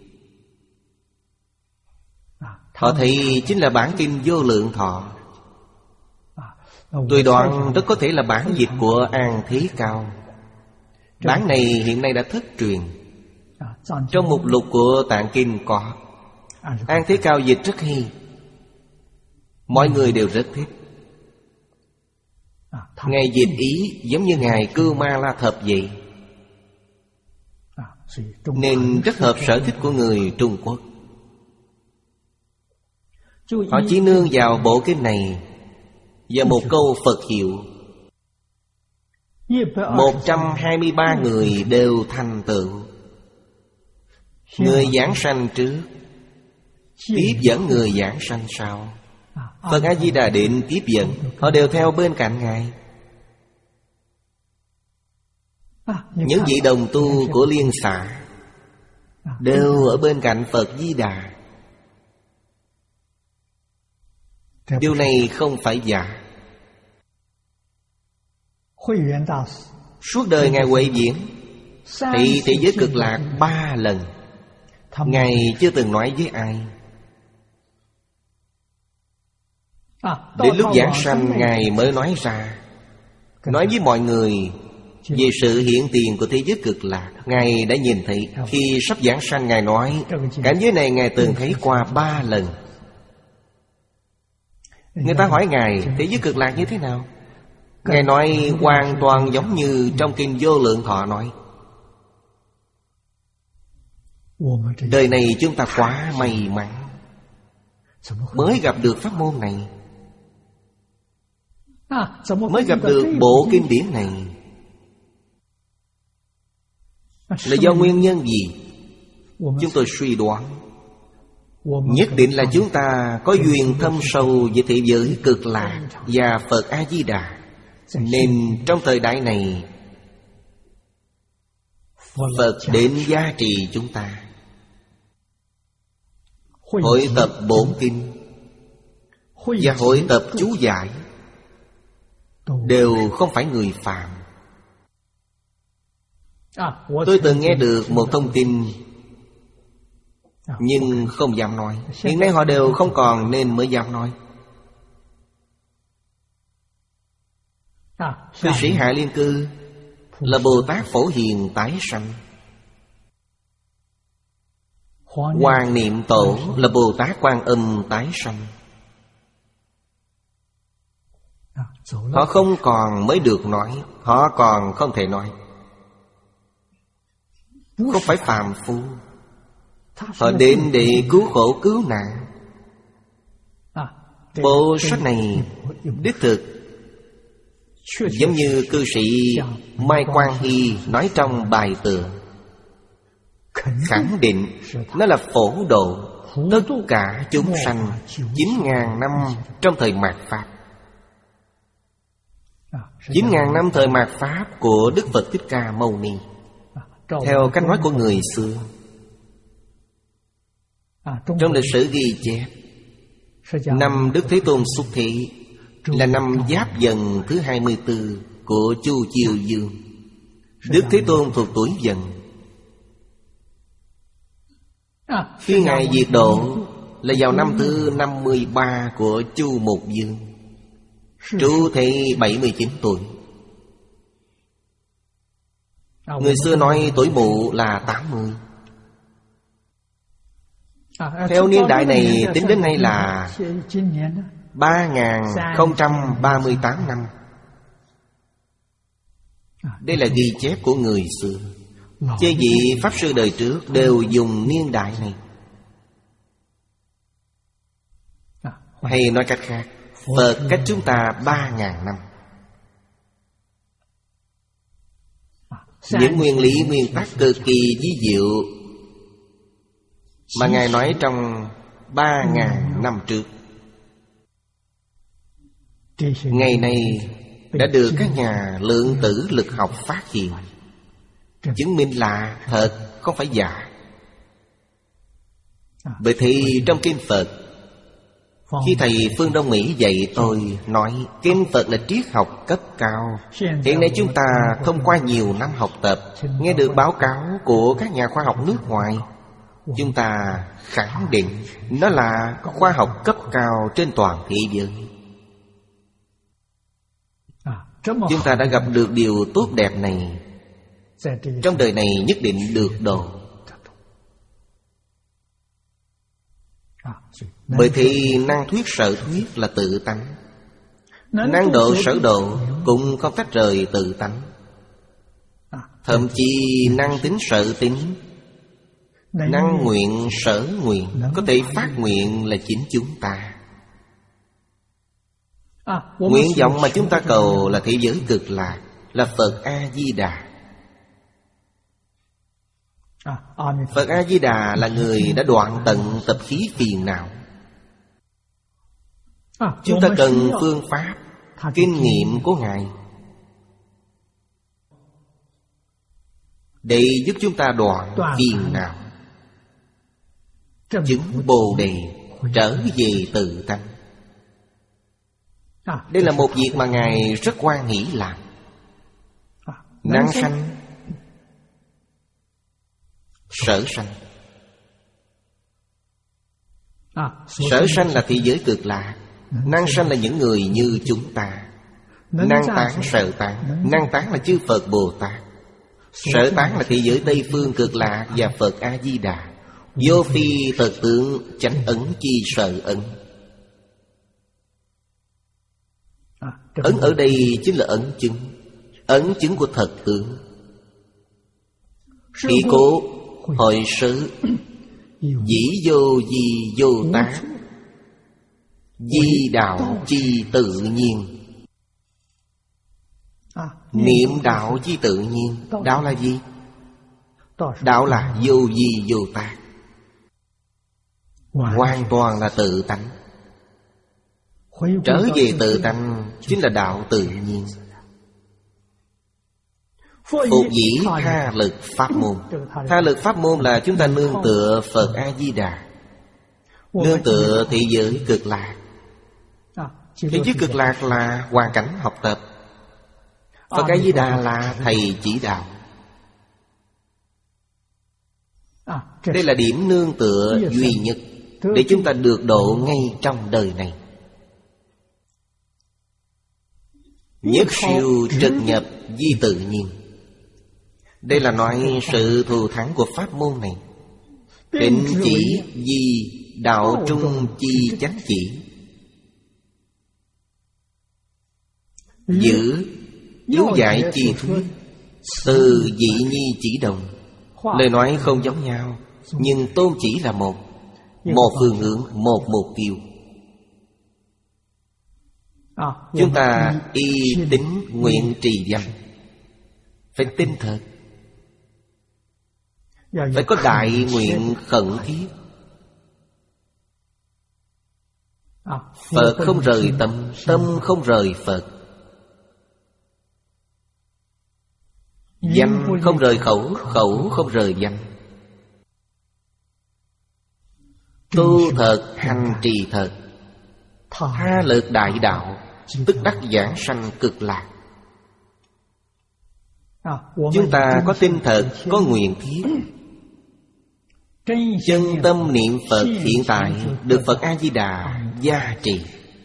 Họ thấy chính là bản kinh Vô Lượng Thọ. Tôi đoán rất có thể là bản dịch của An Thế Cao. Bản này hiện nay đã thất truyền. Trong mục lục của Tạng Kinh có. An Thế Cao dịch rất hay, mọi người đều rất thích. Ngài dịch ý giống như Ngài Cưu Ma La Thập vậy, nên rất hợp sở thích của người Trung Quốc. Họ chỉ nương vào bộ kinh này và một câu Phật hiệu, một trăm hai mươi ba người đều thành tựu. Người giảng sanh trước tiếp dẫn người giảng sanh sau. Phật A-di-đà định tiếp dẫn, họ đều theo bên cạnh Ngài. Những vị đồng tu của liên xã đều ở bên cạnh Phật Di Đà. Điều này không phải giả. Suốt đời Ngài Huệ Diễn thị thế giới cực lạc ba lần, Ngài chưa từng nói với ai. Đến lúc giảng sanh Ngài mới nói ra, nói với mọi người về sự hiện tiền của thế giới cực lạc. Ngài đã nhìn thấy. Khi sắp giảng sanh Ngài nói, cảnh giới này Ngài từng thấy qua ba lần. Người ta hỏi Ngài thế giới cực lạc như thế nào, Ngài nói hoàn toàn giống như trong kinh Vô Lượng Thọ nói. Đời này chúng ta quá may mắn mới gặp được pháp môn này, mới gặp được bộ kinh điển này. Là do nguyên nhân gì? Chúng tôi suy đoán nhất định là chúng ta có duyên thâm sâu với thế giới cực lạc và Phật A-di-đà. Nên trong thời đại này Phật đến gia trì chúng ta. Hội tập bốn kinh, và hội tập chú giải đều không phải người phàm. Tôi từng nghe được một thông tin, nhưng không dám nói. Hiện nay họ đều không còn nên mới dám nói. Cư sĩ Hạ Liên Cư là Bồ Tát Phổ Hiền tái sanh. Hoàng Niệm Tổ là Bồ Tát Quan Âm tái sanh. Họ không còn mới được nói, họ còn không thể nói. Không phải phàm phu. Họ đến để cứu khổ cứu nạn. Bộ sách này đích thực giống như cư sĩ Mai Quang Hy nói trong bài tựa, khẳng định nó là phổ độ tất cả chúng sanh chín ngàn năm trong thời mạt Pháp. Chín ngàn năm thời mạt Pháp của Đức Phật Thích Ca Mâu Ni. Theo cách nói của người xưa, trong lịch sử ghi chép, năm Đức Thế Tôn xuất thế là năm Giáp Dần thứ hai mươi tư của Chu Chiêu Dương. Đức Thế Tôn thuộc tuổi Dần. Khi Ngài diệt độ là vào năm thứ năm mươi ba của Chu Mục Dương. Trụ thế bảy mươi chín tuổi. Người xưa nói tuổi mụ là tám mươi. Theo niên đại này tính đến nay là ba nghìn không trăm ba mươi tám năm. Đây là ghi chép của người xưa. Chư vị Pháp Sư đời trước đều dùng niên đại này. Hay nói cách khác, Phật cách chúng ta ba ngàn năm. Những nguyên lý nguyên tắc cực kỳ ví diệu mà Ngài nói trong ba ngàn năm trước, ngày nay đã được các nhà lượng tử lực học phát hiện, chứng minh là thật, không phải giả. Bởi thì trong Kinh Phật, khi Thầy Phương Đông Mỹ dạy tôi nói Kinh Phật là triết học cấp cao. Hiện nay chúng ta thông qua nhiều năm học tập, nghe được báo cáo của các nhà khoa học nước ngoài, chúng ta khẳng định nó là khoa học cấp cao trên toàn thế giới. Chúng ta đã gặp được điều tốt đẹp này, trong đời này nhất định được độ. Bởi thì năng thuyết sở thuyết là tự tánh, năng độ sở độ cũng không tách rời tự tánh. Thậm chí năng tính sở tính, năng nguyện sở nguyện, có thể phát nguyện là chính chúng ta. Nguyện vọng mà chúng ta cầu là thế giới cực lạc, là Phật A-di-đà. Phật A-di-đà là người đã đoạn tận tập khí phiền não. Chúng ta cần phương pháp, kinh nghiệm của Ngài để giúp chúng ta đoạn phiền não, chứng Bồ Đề, trở về tự tánh. Đây là một việc mà Ngài rất hoan hỷ làm. Năng sanh, sở sanh. Sở sanh là thế giới cực lạc, năng sanh là những người như chúng ta. Năng tán, sở tán. Năng tán là chư Phật Bồ Tát, sở tán là thế giới Tây Phương cực lạc và Phật A-di-đà. Vô phi thật tướng, chánh ấn chi sở ấn. Ấn ở đây chính là ấn chứng, ấn chứng của thật tướng. Khi cố hội sự, dĩ vô di vô tác, di đạo chi tự nhiên. Niệm đạo chi tự nhiên. Đạo là gì? Đạo là vô di vô tác, hoàn toàn là tự tánh. Trở về tự tánh chính là đạo tự nhiên. Phục dĩ tha lực pháp môn. Tha lực pháp môn là chúng ta nương tựa Phật A-di-đà, nương tựa thế giới cực lạc. Thế giới Cực Lạc là hoàn cảnh học tập, Phật A Di Đà là thầy chỉ đạo. Đây là điểm nương tựa duy nhất để chúng ta được độ ngay trong đời này. Nhất siêu trực nhập di tự nhiên. Đây là nói sự thù thắng của pháp môn này. Định chỉ di đạo trung chi chánh chỉ. Giữ yếu dạy chi thuyết, từ dị nhi chỉ đồng. Lời nói không giống nhau, nhưng tôn chỉ là một. Một phương hướng, một mục tiêu. Chúng ta y tín nguyện trì danh, phải tin thật, phải có đại nguyện khẩn thiết. Phật không rời tâm, tâm không rời Phật. Danh không rời khẩu, khẩu không rời danh. Tu thật, hành trì thật, tha lực đại đạo, tức đắc giảng sanh cực lạc. Chúng ta có tin thật, có nguyện thiết, chân tâm niệm Phật hiện tại được Phật A Di Đà gia trì.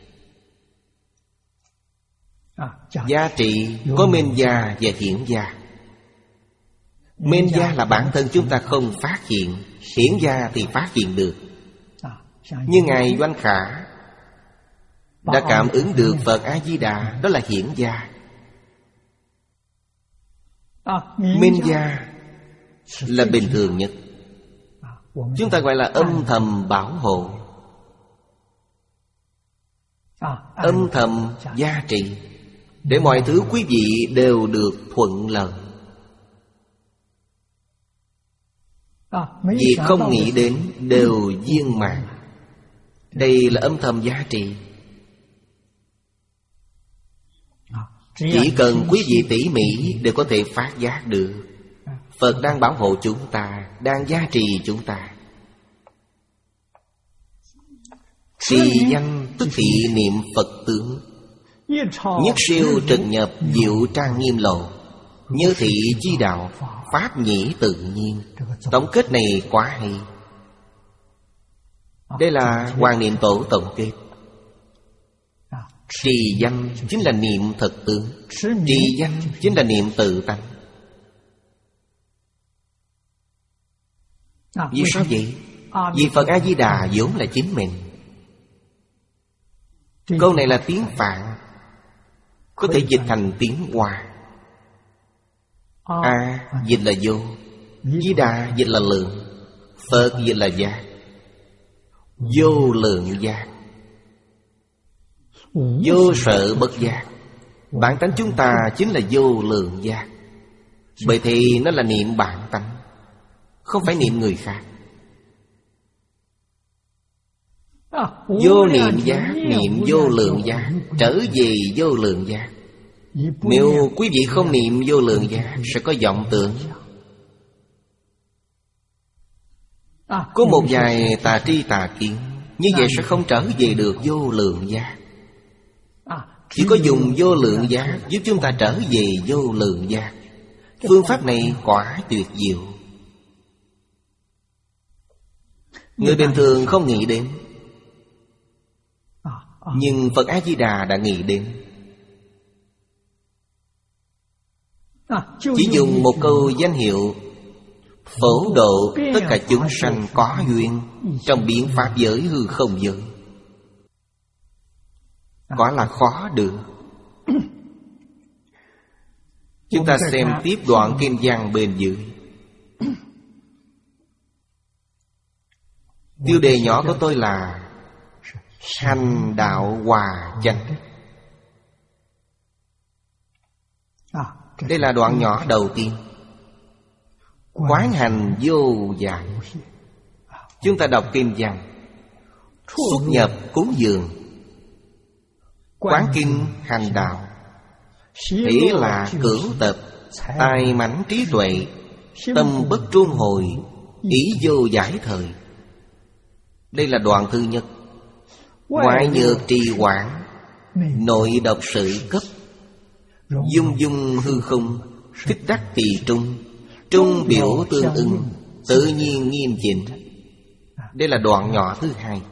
Gia trì có minh gia và hiển gia. Minh gia là bản thân chúng ta không phát hiện, hiển gia thì phát hiện được. Như Ngài Doanh Khả đã cảm ứng được Phật A Di Đà, đó là hiển gia. Minh gia là bình thường nhất, chúng ta gọi là âm thầm bảo hộ, âm thầm gia trì, để mọi thứ quý vị đều được thuận lợi. Việc không nghĩ đến đều viên mãn. Đây là âm thầm giá trị. Chỉ cần quý vị tỉ mỉ đều có thể phát giác được Phật đang bảo hộ chúng ta, đang gia trì chúng ta. Trì danh tức thị niệm Phật tướng. Nhất siêu trực nhập diệu trang nghiêm lộ. Như thị chi đạo, pháp nhĩ tự nhiên. Tổng kết này quá hay. Đây là Hoàng Niệm Tổ tổng kết. Trì danh chính là niệm thật tướng, trì danh chính là niệm tự tánh. Vì sao vậy? Vì Phật A Di Đà vốn là chính mình. Câu này là tiếng Phạn, có thể dịch thành tiếng Hoa. A dịch là vô, Di Đà dịch là lượng, Phật dịch là giác. Vô lượng giác, vô sợ bất giác. Bản tánh chúng ta chính là vô lượng giác. Bởi thì nó là niệm bản tánh, không phải niệm người khác. Vô niệm giác, niệm vô lượng giác, trở về vô lượng giác. Nếu quý vị không niệm vô lượng giác, sẽ có vọng tưởng. Có một vài tà tri tà kiến, như vậy sẽ không trở về được vô lượng giác. Chỉ có dùng vô lượng giác giúp chúng ta trở về vô lượng giác. Phương pháp này quả tuyệt diệu, người bình thường không nghĩ đến, nhưng Phật A Di Đà đã nghĩ đến. Chỉ dùng một câu danh hiệu phổ độ tất cả chúng sanh có duyên trong biến pháp giới hư không giới, quả là khó được. Chúng ta xem tiếp đoạn kinh văn bên dưới. Tiêu đề nhỏ của tôi là hành đạo hòa chánh. Đây là đoạn nhỏ đầu tiên. Quán hành vô dạng. Chúng ta đọc kinh văn, xuất nhập cúng dường, quán kinh hành đạo, ý là cưỡng tập, tài mãnh trí tuệ, tâm bất trung hồi, ý vô giải thời. Đây là đoạn thứ nhất. Ngoại nhược trì hoãn, nội độc sự cấp, dung dung hư không, thích đắc kỳ trung, trung biểu tương ưng, tự nhiên nghiêm chỉnh. Đây là đoạn nhỏ thứ hai.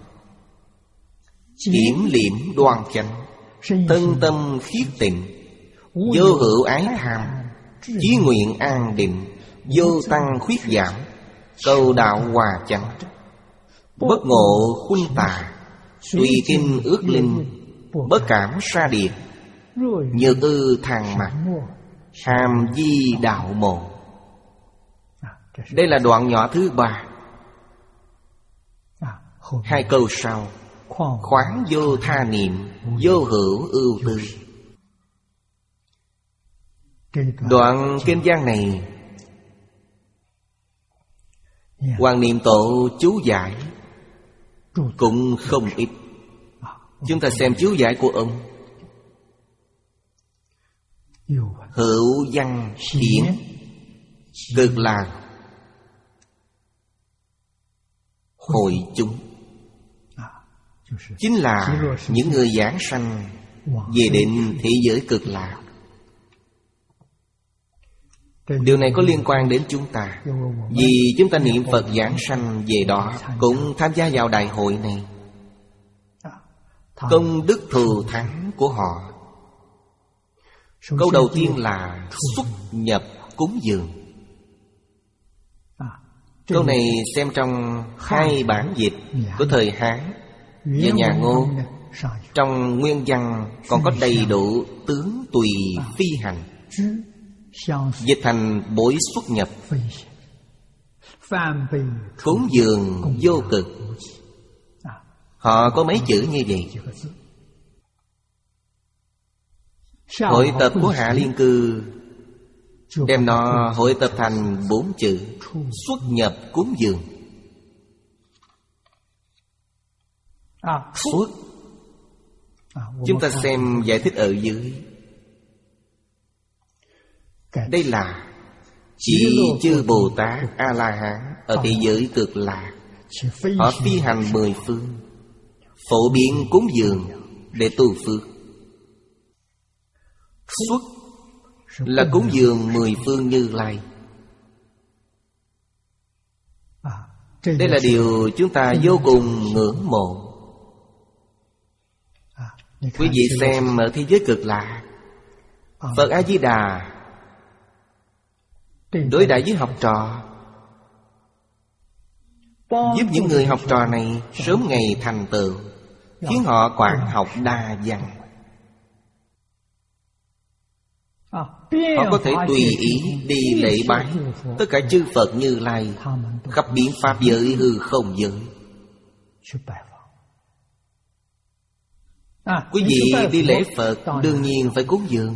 Kiểm liệm đoan chánh, thân tâm khiết tịnh, vô hữu ái tham, chí nguyện an định, vô tăng khuyết giảm, cầu đạo hòa chánh, bất ngộ khuynh tà, tùy kinh ước linh, bất cảm sa điệt, nhược ư thang mặt, hàm di đạo mộ. Đây là đoạn nhỏ thứ ba. Hai câu sau: khoáng vô tha niệm, vô hữu ưu tư. Đoạn kinh văn này Hoàng Niệm Tổ chú giải cũng không ít. Chúng ta xem chú giải của ông: hữu văn hiển, cực lạc hội chúng. Chính là những người giảng sanh về đến thế giới cực lạc. Điều này có liên quan đến chúng ta, vì chúng ta niệm Phật giảng sanh về đó, cũng tham gia vào đại hội này. Công đức thù thắng của họ, câu đầu tiên là xuất nhập cúng dường. Câu này xem trong hai bản dịch của thời Hán và nhà Ngô. Trong nguyên văn còn có đầy đủ tướng tùy phi hành, dịch thành bối xuất nhập, cúng dường vô cực. Họ có mấy chữ như vậy. Hội tập của Hạ Liên Cư đem nó hội tập thành bốn chữ: xuất nhập cúng dường. Xuất, chúng ta xem giải thích ở dưới. Đây là chỉ chư Bồ Tát A-la-hán ở thế giới cực lạc. Họ phi hành mười phương, phổ biến cúng dường để tu phước. Xuất là cúng dường mười phương Như Lai. Đây là điều chúng ta vô cùng ngưỡng mộ. Quý vị xem ở thế giới cực lạc, Phật A-di-đà đối đãi với học trò, giúp những người học trò này sớm ngày thành tựu, khiến họ quảng học đa văn. Họ có thể tùy ý đi lễ bái tất cả chư Phật Như Lai khắp biến pháp giới hư không giới. Quý vị đi lễ Phật đương nhiên phải cúng dường.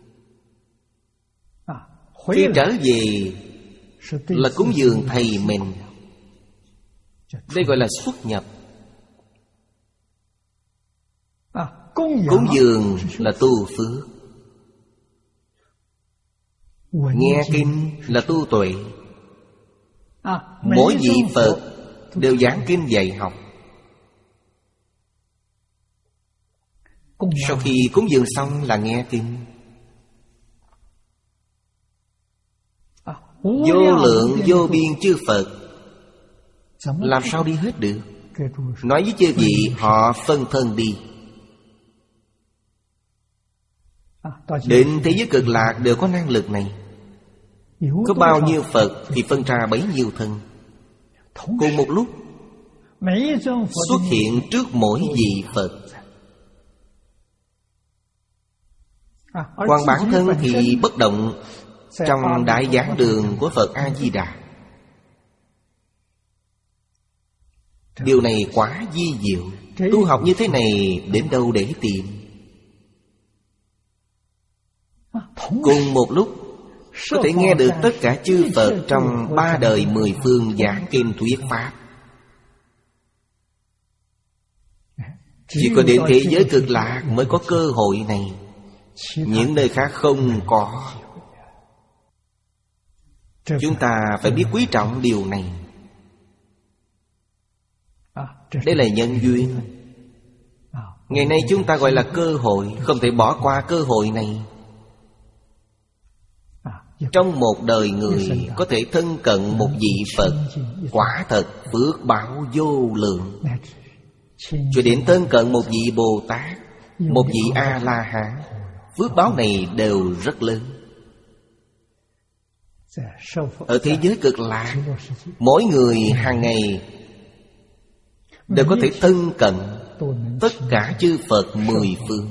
Khi trở về là cúng dường thầy mình. Đây gọi là xuất nhập. Cúng dường là tu phước, nghe kinh là tu tuệ. Mỗi vị Phật đều giảng kinh dạy học. Sau khi cúng dường xong là nghe kinh. Vô lượng vô biên chư Phật làm sao đi hết được? Nói với chư vị, họ phân thân đi. Đến thế giới cực lạc đều có năng lực này. Có bao nhiêu Phật thì phân ra bấy nhiêu thân. Cùng một lúc xuất hiện trước mỗi vị Phật. Còn bản thân thì bất động trong đại giảng đường của Phật A-di-đà. Điều này quá vi diệu. Tu học như thế này đến đâu để tìm? Cùng một lúc có thể nghe được tất cả chư Phật trong ba đời mười phương giảng kinh thuyết pháp. Chỉ có đến thế giới cực lạc mới có cơ hội này. Những nơi khác không có. Chúng ta phải biết quý trọng điều này. Đây là nhân duyên. Ngày nay chúng ta gọi là cơ hội, không thể bỏ qua cơ hội này. Trong một đời người có thể thân cận một vị Phật, quả thật phước báo vô lượng. Cho đến thân cận một vị Bồ Tát, một vị A-la-hán, phước báo này đều rất lớn. Ở thế giới cực lạc, mỗi người hàng ngày đều có thể thân cận tất cả chư Phật mười phương.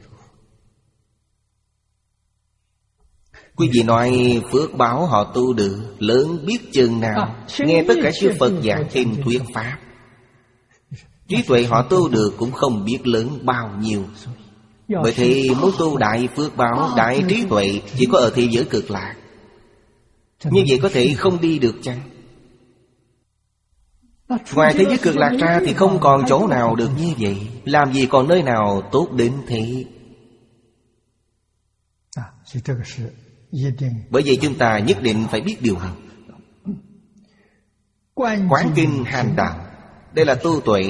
Quý vị nói phước báo họ tu được lớn biết chừng nào. Nghe tất cả chư Phật giảng kinh thuyết pháp, trí tuệ họ tu được cũng không biết lớn bao nhiêu. Bởi thì muốn tu đại phước báo, đại trí tuệ chỉ có ở thế giới cực lạc. Như vậy có thể không đi được chăng? Ngoài thế giới cực lạc ra thì không còn chỗ nào được như vậy. Làm gì còn nơi nào tốt đến thế? Bởi vậy chúng ta nhất định phải biết điều này. Quán kinh hành đạo, đây là tu tuệ.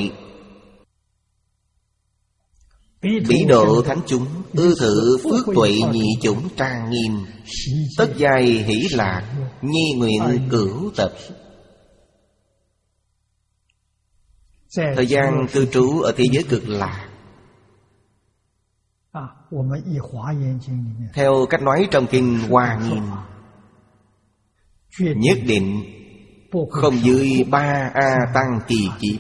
Bỉ độ thánh chúng, ư thử phước tuệ nhị chủng trang nghiêm, tất giai hỷ lạc, nhi nguyện cửu tập. Thời gian cư trú ở thế giới cực lạc, theo cách nói trong kinh Hoa Nghiêm, nhất định không dưới ba A Tăng kỳ kiếp.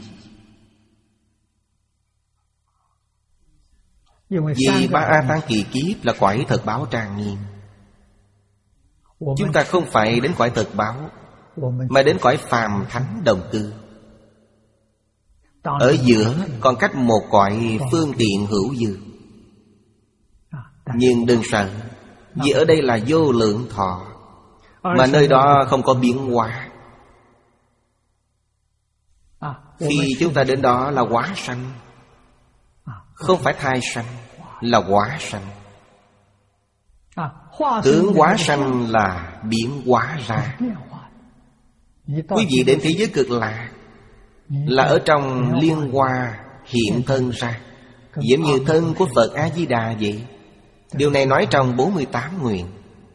Vì ba A Tăng kỳ kiếp là cõi thật báo trang nghiêm. Chúng ta không phải đến cõi thật báo, mà đến cõi phàm thánh đồng cư. Ở giữa còn cách một cõi phương tiện hữu dư. Nhưng đừng sợ, vì ở đây là vô lượng thọ, mà nơi đó không có biến hóa. Khi chúng ta đến đó là hóa sanh, không phải thai sanh, là hóa sanh. Tướng hóa sanh là biến hóa ra. Quý vị đến thế giới cực lạc là ở trong liên hoa hiện thân ra, giống như thân của Phật A-di-đà vậy. Điều này nói trong bốn mươi tám nguyện.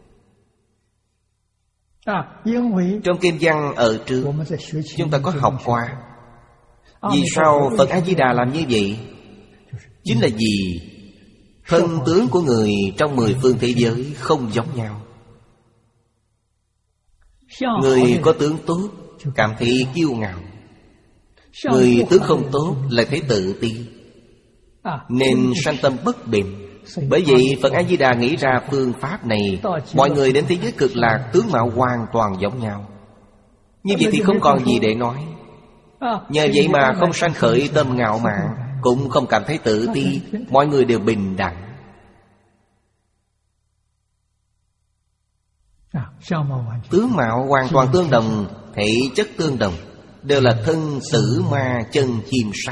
Trong kinh văn ở trước chúng ta có học qua. Vì sao Phật A-di-đà làm như vậy? Chính là vì thân tướng của người trong mười phương thế giới không giống nhau. Người có tướng tốt cảm thấy kiêu ngạo, người tướng không tốt lại thấy tự ti, nên sanh tâm bất bình. Bởi vậy Phật A-di-đà nghĩ ra phương pháp này. Mọi người đến thế giới cực lạc tướng mạo hoàn toàn giống nhau. Như vậy thì không còn gì để nói. Nhờ vậy mà không sanh khởi tâm ngạo mạn, cũng không cảm thấy tự ti. Mọi người đều bình đẳng. Tướng mạo hoàn toàn tương đồng, thể chất tương đồng, đều là thân tử ma chân chim sắc.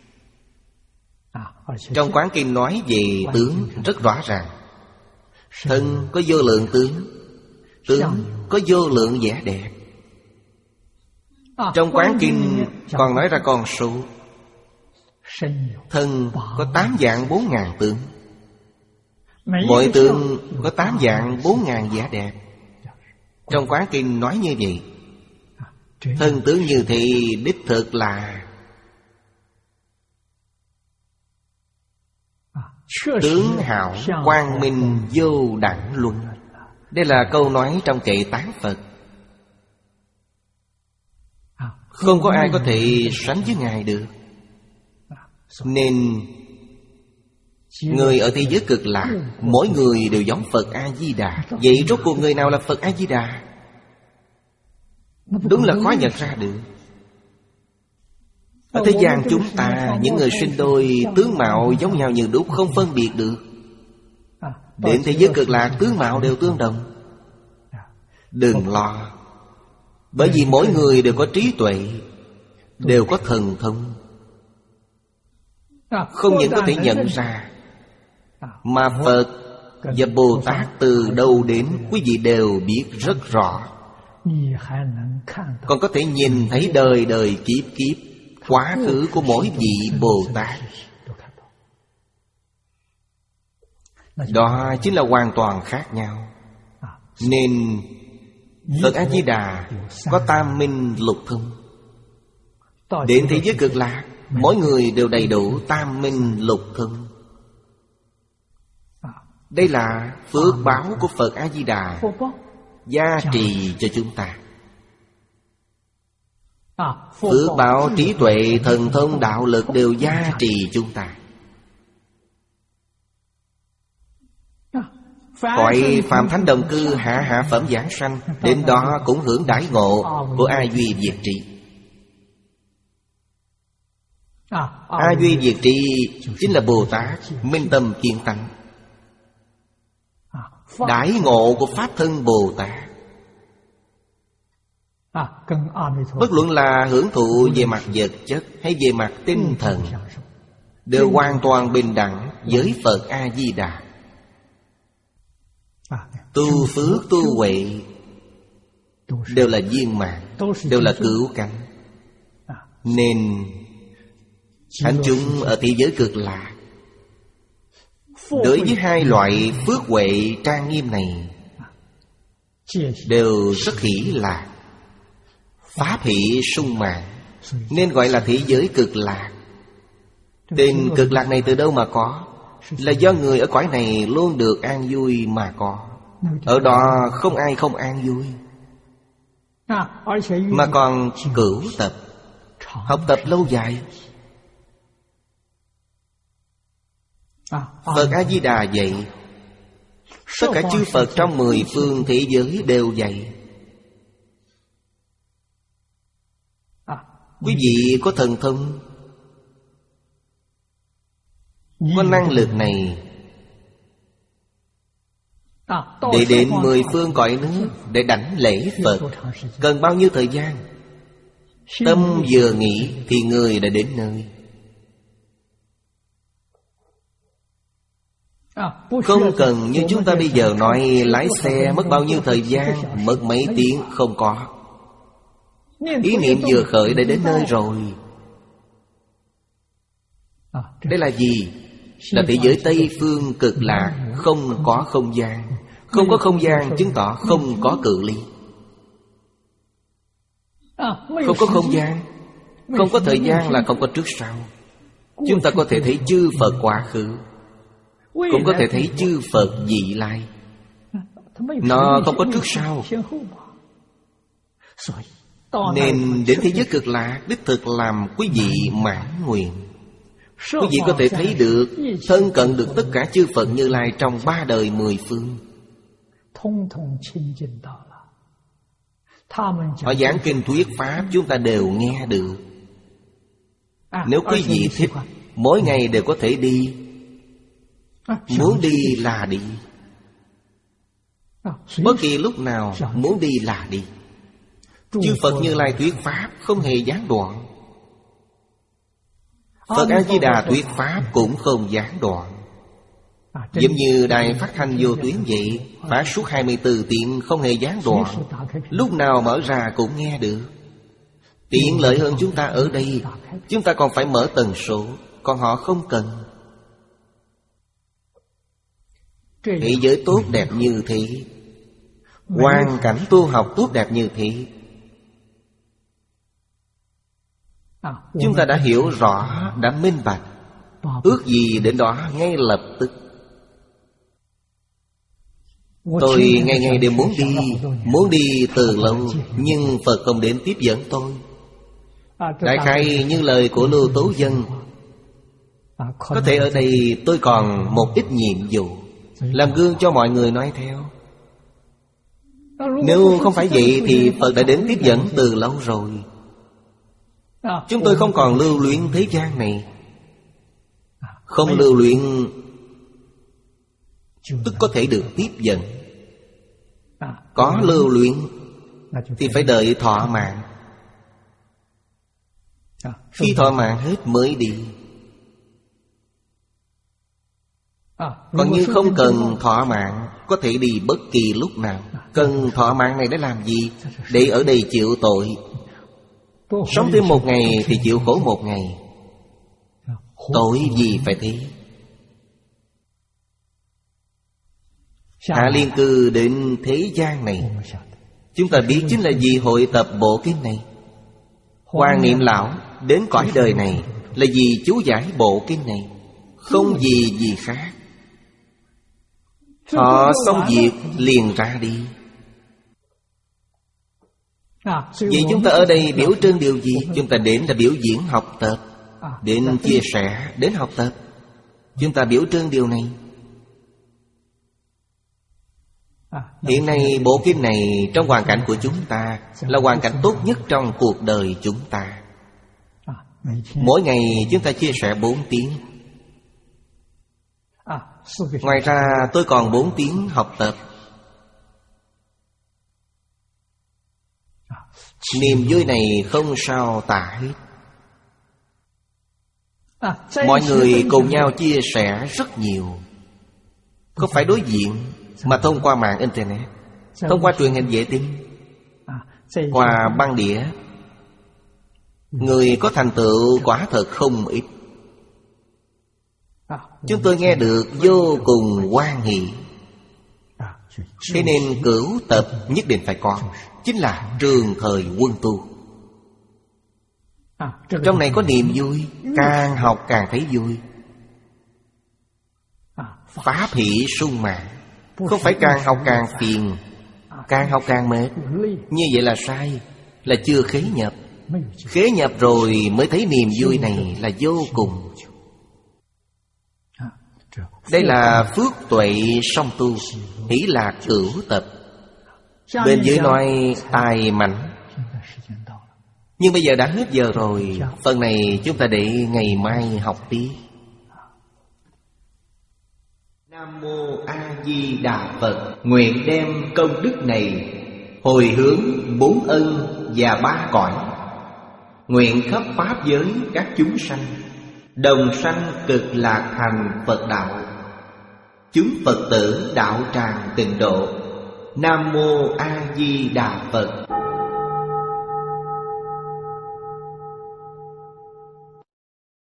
Trong Quán Kinh nói về tướng rất rõ ràng. Thân có vô lượng tướng, tướng có vô lượng vẻ đẹp. Trong Quán Kinh còn nói ra con số. Thân có tám vạn bốn ngàn tướng, mỗi tướng có tám vạn bốn ngàn vẻ đẹp. Trong Quán Kinh nói như vậy. Thân tướng như thế đích thực là tướng hảo quang minh vô đẳng luân. Đây là câu nói trong kệ tán Phật. Không có ai có thể sánh với Ngài được. Nên người ở thế giới cực lạc, mỗi người đều giống Phật A-di-đà. Vậy rốt cuộc người nào là Phật A-di-đà? Đúng là khó nhận ra được. Ở thế gian chúng ta, những người sinh đôi tướng mạo giống nhau như đúc, không phân biệt được. Đến thế giới cực lạc tướng mạo đều tương đồng. Đừng lo, bởi vì mỗi người đều có trí tuệ, đều có thần thông. Không những có thể nhận ra, mà Phật và Bồ Tát từ đâu đến quý vị đều biết rất rõ. Còn có thể nhìn thấy đời đời kiếp kiếp quá khứ của mỗi vị Bồ Tát. Đó chính là hoàn toàn khác nhau. Nên Phật A-di-đà có tam minh lục thông. Đến thế giới cực lạc, mỗi người đều đầy đủ tam minh lục thông. Đây là phước báo của Phật A-di-đà gia trì cho chúng ta. Phước báo trí tuệ, thần thông, đạo lực đều gia trì chúng ta. Cõi phàm thánh đồng cư hạ hạ phẩm giảng sanh, đến đó cũng hưởng đãi ngộ của A Duy Diệt Trị. A Duy Diệt Trị chính là Bồ Tát minh tâm kiên tánh. Đãi ngộ của Pháp thân Bồ Tát, bất luận là hưởng thụ về mặt vật chất hay về mặt tinh thần, đều hoàn toàn bình đẳng với Phật A-di-đà. Tu phước tu huệ đều là viên mãn, đều là cứu cánh. Nên thánh chúng ở thế giới cực lạc, đối với hai loại phước huệ trang nghiêm này, đều rất hỷ lạc, pháp hỷ sung mãn, nên gọi là thế giới cực lạc. Tên cực lạc này từ đâu mà có? Là do người ở cõi này luôn được an vui mà có. Ở đó không ai không an vui, mà còn cửu tập, học tập lâu dài. Phật A-di-đà dạy, tất cả chư Phật trong mười phương thế giới đều dạy. Quý vị có thần thông, có năng lực này để đến mười phương cõi nước để đảnh lễ Phật, cần bao nhiêu thời gian? Tâm vừa nghĩ thì người đã đến nơi. Không cần như chúng ta bây giờ nói lái xe mất bao nhiêu thời gian, mất mấy tiếng, không có. Ý niệm vừa khởi đã đến nơi rồi. Đây là gì? Là thế giới Tây Phương cực lạc, không có không gian. Không có không gian chứng tỏ không có cự ly. Không có không gian, không có thời gian là không có trước sau. Chúng ta có thể thấy chư Phật quá khứ, cũng có thể thấy chư Phật vị lai. Nó không có trước sau. Nên đến thế giới cực lạc đích thực làm quý vị mãn nguyện. Quý vị có thể thấy được, thân cận được tất cả chư Phật Như Lai trong ba đời mười phương. Họ giảng kinh thuyết pháp chúng ta đều nghe được. Nếu quý vị thích, mỗi ngày đều có thể đi. Muốn đi là đi, bất kỳ lúc nào muốn đi là đi. Chư Phật Như Lai thuyết pháp không hề gián đoạn. Phật A-di-đà thuyết pháp cũng không gián đoạn. Giống như đài phát thanh vô tuyến vậy, phát suốt hai mươi tư tiếng không hề gián đoạn. Lúc nào mở ra cũng nghe được. Tiện lợi hơn chúng ta ở đây. Chúng ta còn phải mở tần số, còn họ không cần. Thế giới tốt đẹp như thế, hoàn cảnh tu học tốt đẹp như thế, chúng ta đã hiểu rõ, đã minh bạch. Ước gì đến đó ngay lập tức. Tôi ngày ngày đều muốn đi, muốn đi từ lâu, nhưng Phật không đến tiếp dẫn tôi. Đại khái như lời của Lưu Tố Dân, có thể ở đây tôi còn một ít nhiệm vụ, làm gương cho mọi người nói theo. Nếu không phải vậy thì Phật đã đến tiếp dẫn từ lâu rồi. Chúng tôi không còn lưu luyện thế gian này. Không lưu luyện tức có thể được tiếp dẫn. Có lưu luyện thì phải đợi thọ mạng. Khi thọ mạng hết mới đi. Còn như không cần thọ mạng, có thể đi bất kỳ lúc nào. Cần thọ mạng này để làm gì? Để ở đây chịu tội. Sống thêm một ngày thì chịu khổ một ngày. Tội gì phải thế? hạ liên cư đến thế gian này. Chúng ta biết chính là vì hội tập bộ kinh này. Hoàng Niệm Lão đến cõi đời này là vì chú giải bộ kinh này, không gì gì khác. Họ xong việc liền ra đi. Vậy chúng ta ở đây biểu trưng điều gì? Chúng ta đến là biểu diễn học tập, đến chia sẻ, đến học tập. Chúng ta biểu trưng điều này. Hiện nay bộ kinh này trong hoàn cảnh của chúng ta là hoàn cảnh tốt nhất trong cuộc đời chúng ta. Mỗi ngày chúng ta chia sẻ bốn tiếng. Ngoài ra tôi còn bốn tiếng học tập. Niềm vui này không sao tả hết. Mọi người cùng nhau chia sẻ rất nhiều. Không phải đối diện, mà thông qua mạng Internet, thông qua truyền hình vệ tinh, qua băng đĩa. Người có thành tựu quả thật không ít. Chúng tôi nghe được vô cùng hoan hỷ. Thế nên cửu tập nhất định phải có, chính là trường thời quân tu. Trong này có niềm vui, càng học càng thấy vui. Pháp hỷ sung mãn. Không phải càng học càng phiền, càng học càng mệt. Như vậy là sai, là chưa khế nhập. Khế nhập rồi mới thấy niềm vui này là vô cùng. Đây là phước tuệ song tu, hỷ lạc cửu tập. Bên dưới nói tài mạnh. Nhưng bây giờ đã hết giờ rồi. Phần này chúng ta để ngày mai học tiếp. Nam Mô A Di Đà Phật. Nguyện đem công đức này hồi hướng bốn ân và ba cõi. Nguyện khắp pháp giới các chúng sanh đồng sanh cực lạc thành Phật đạo. Chúng Phật tử đạo tràng tịnh độ. Nam Mô A Di Đà Phật.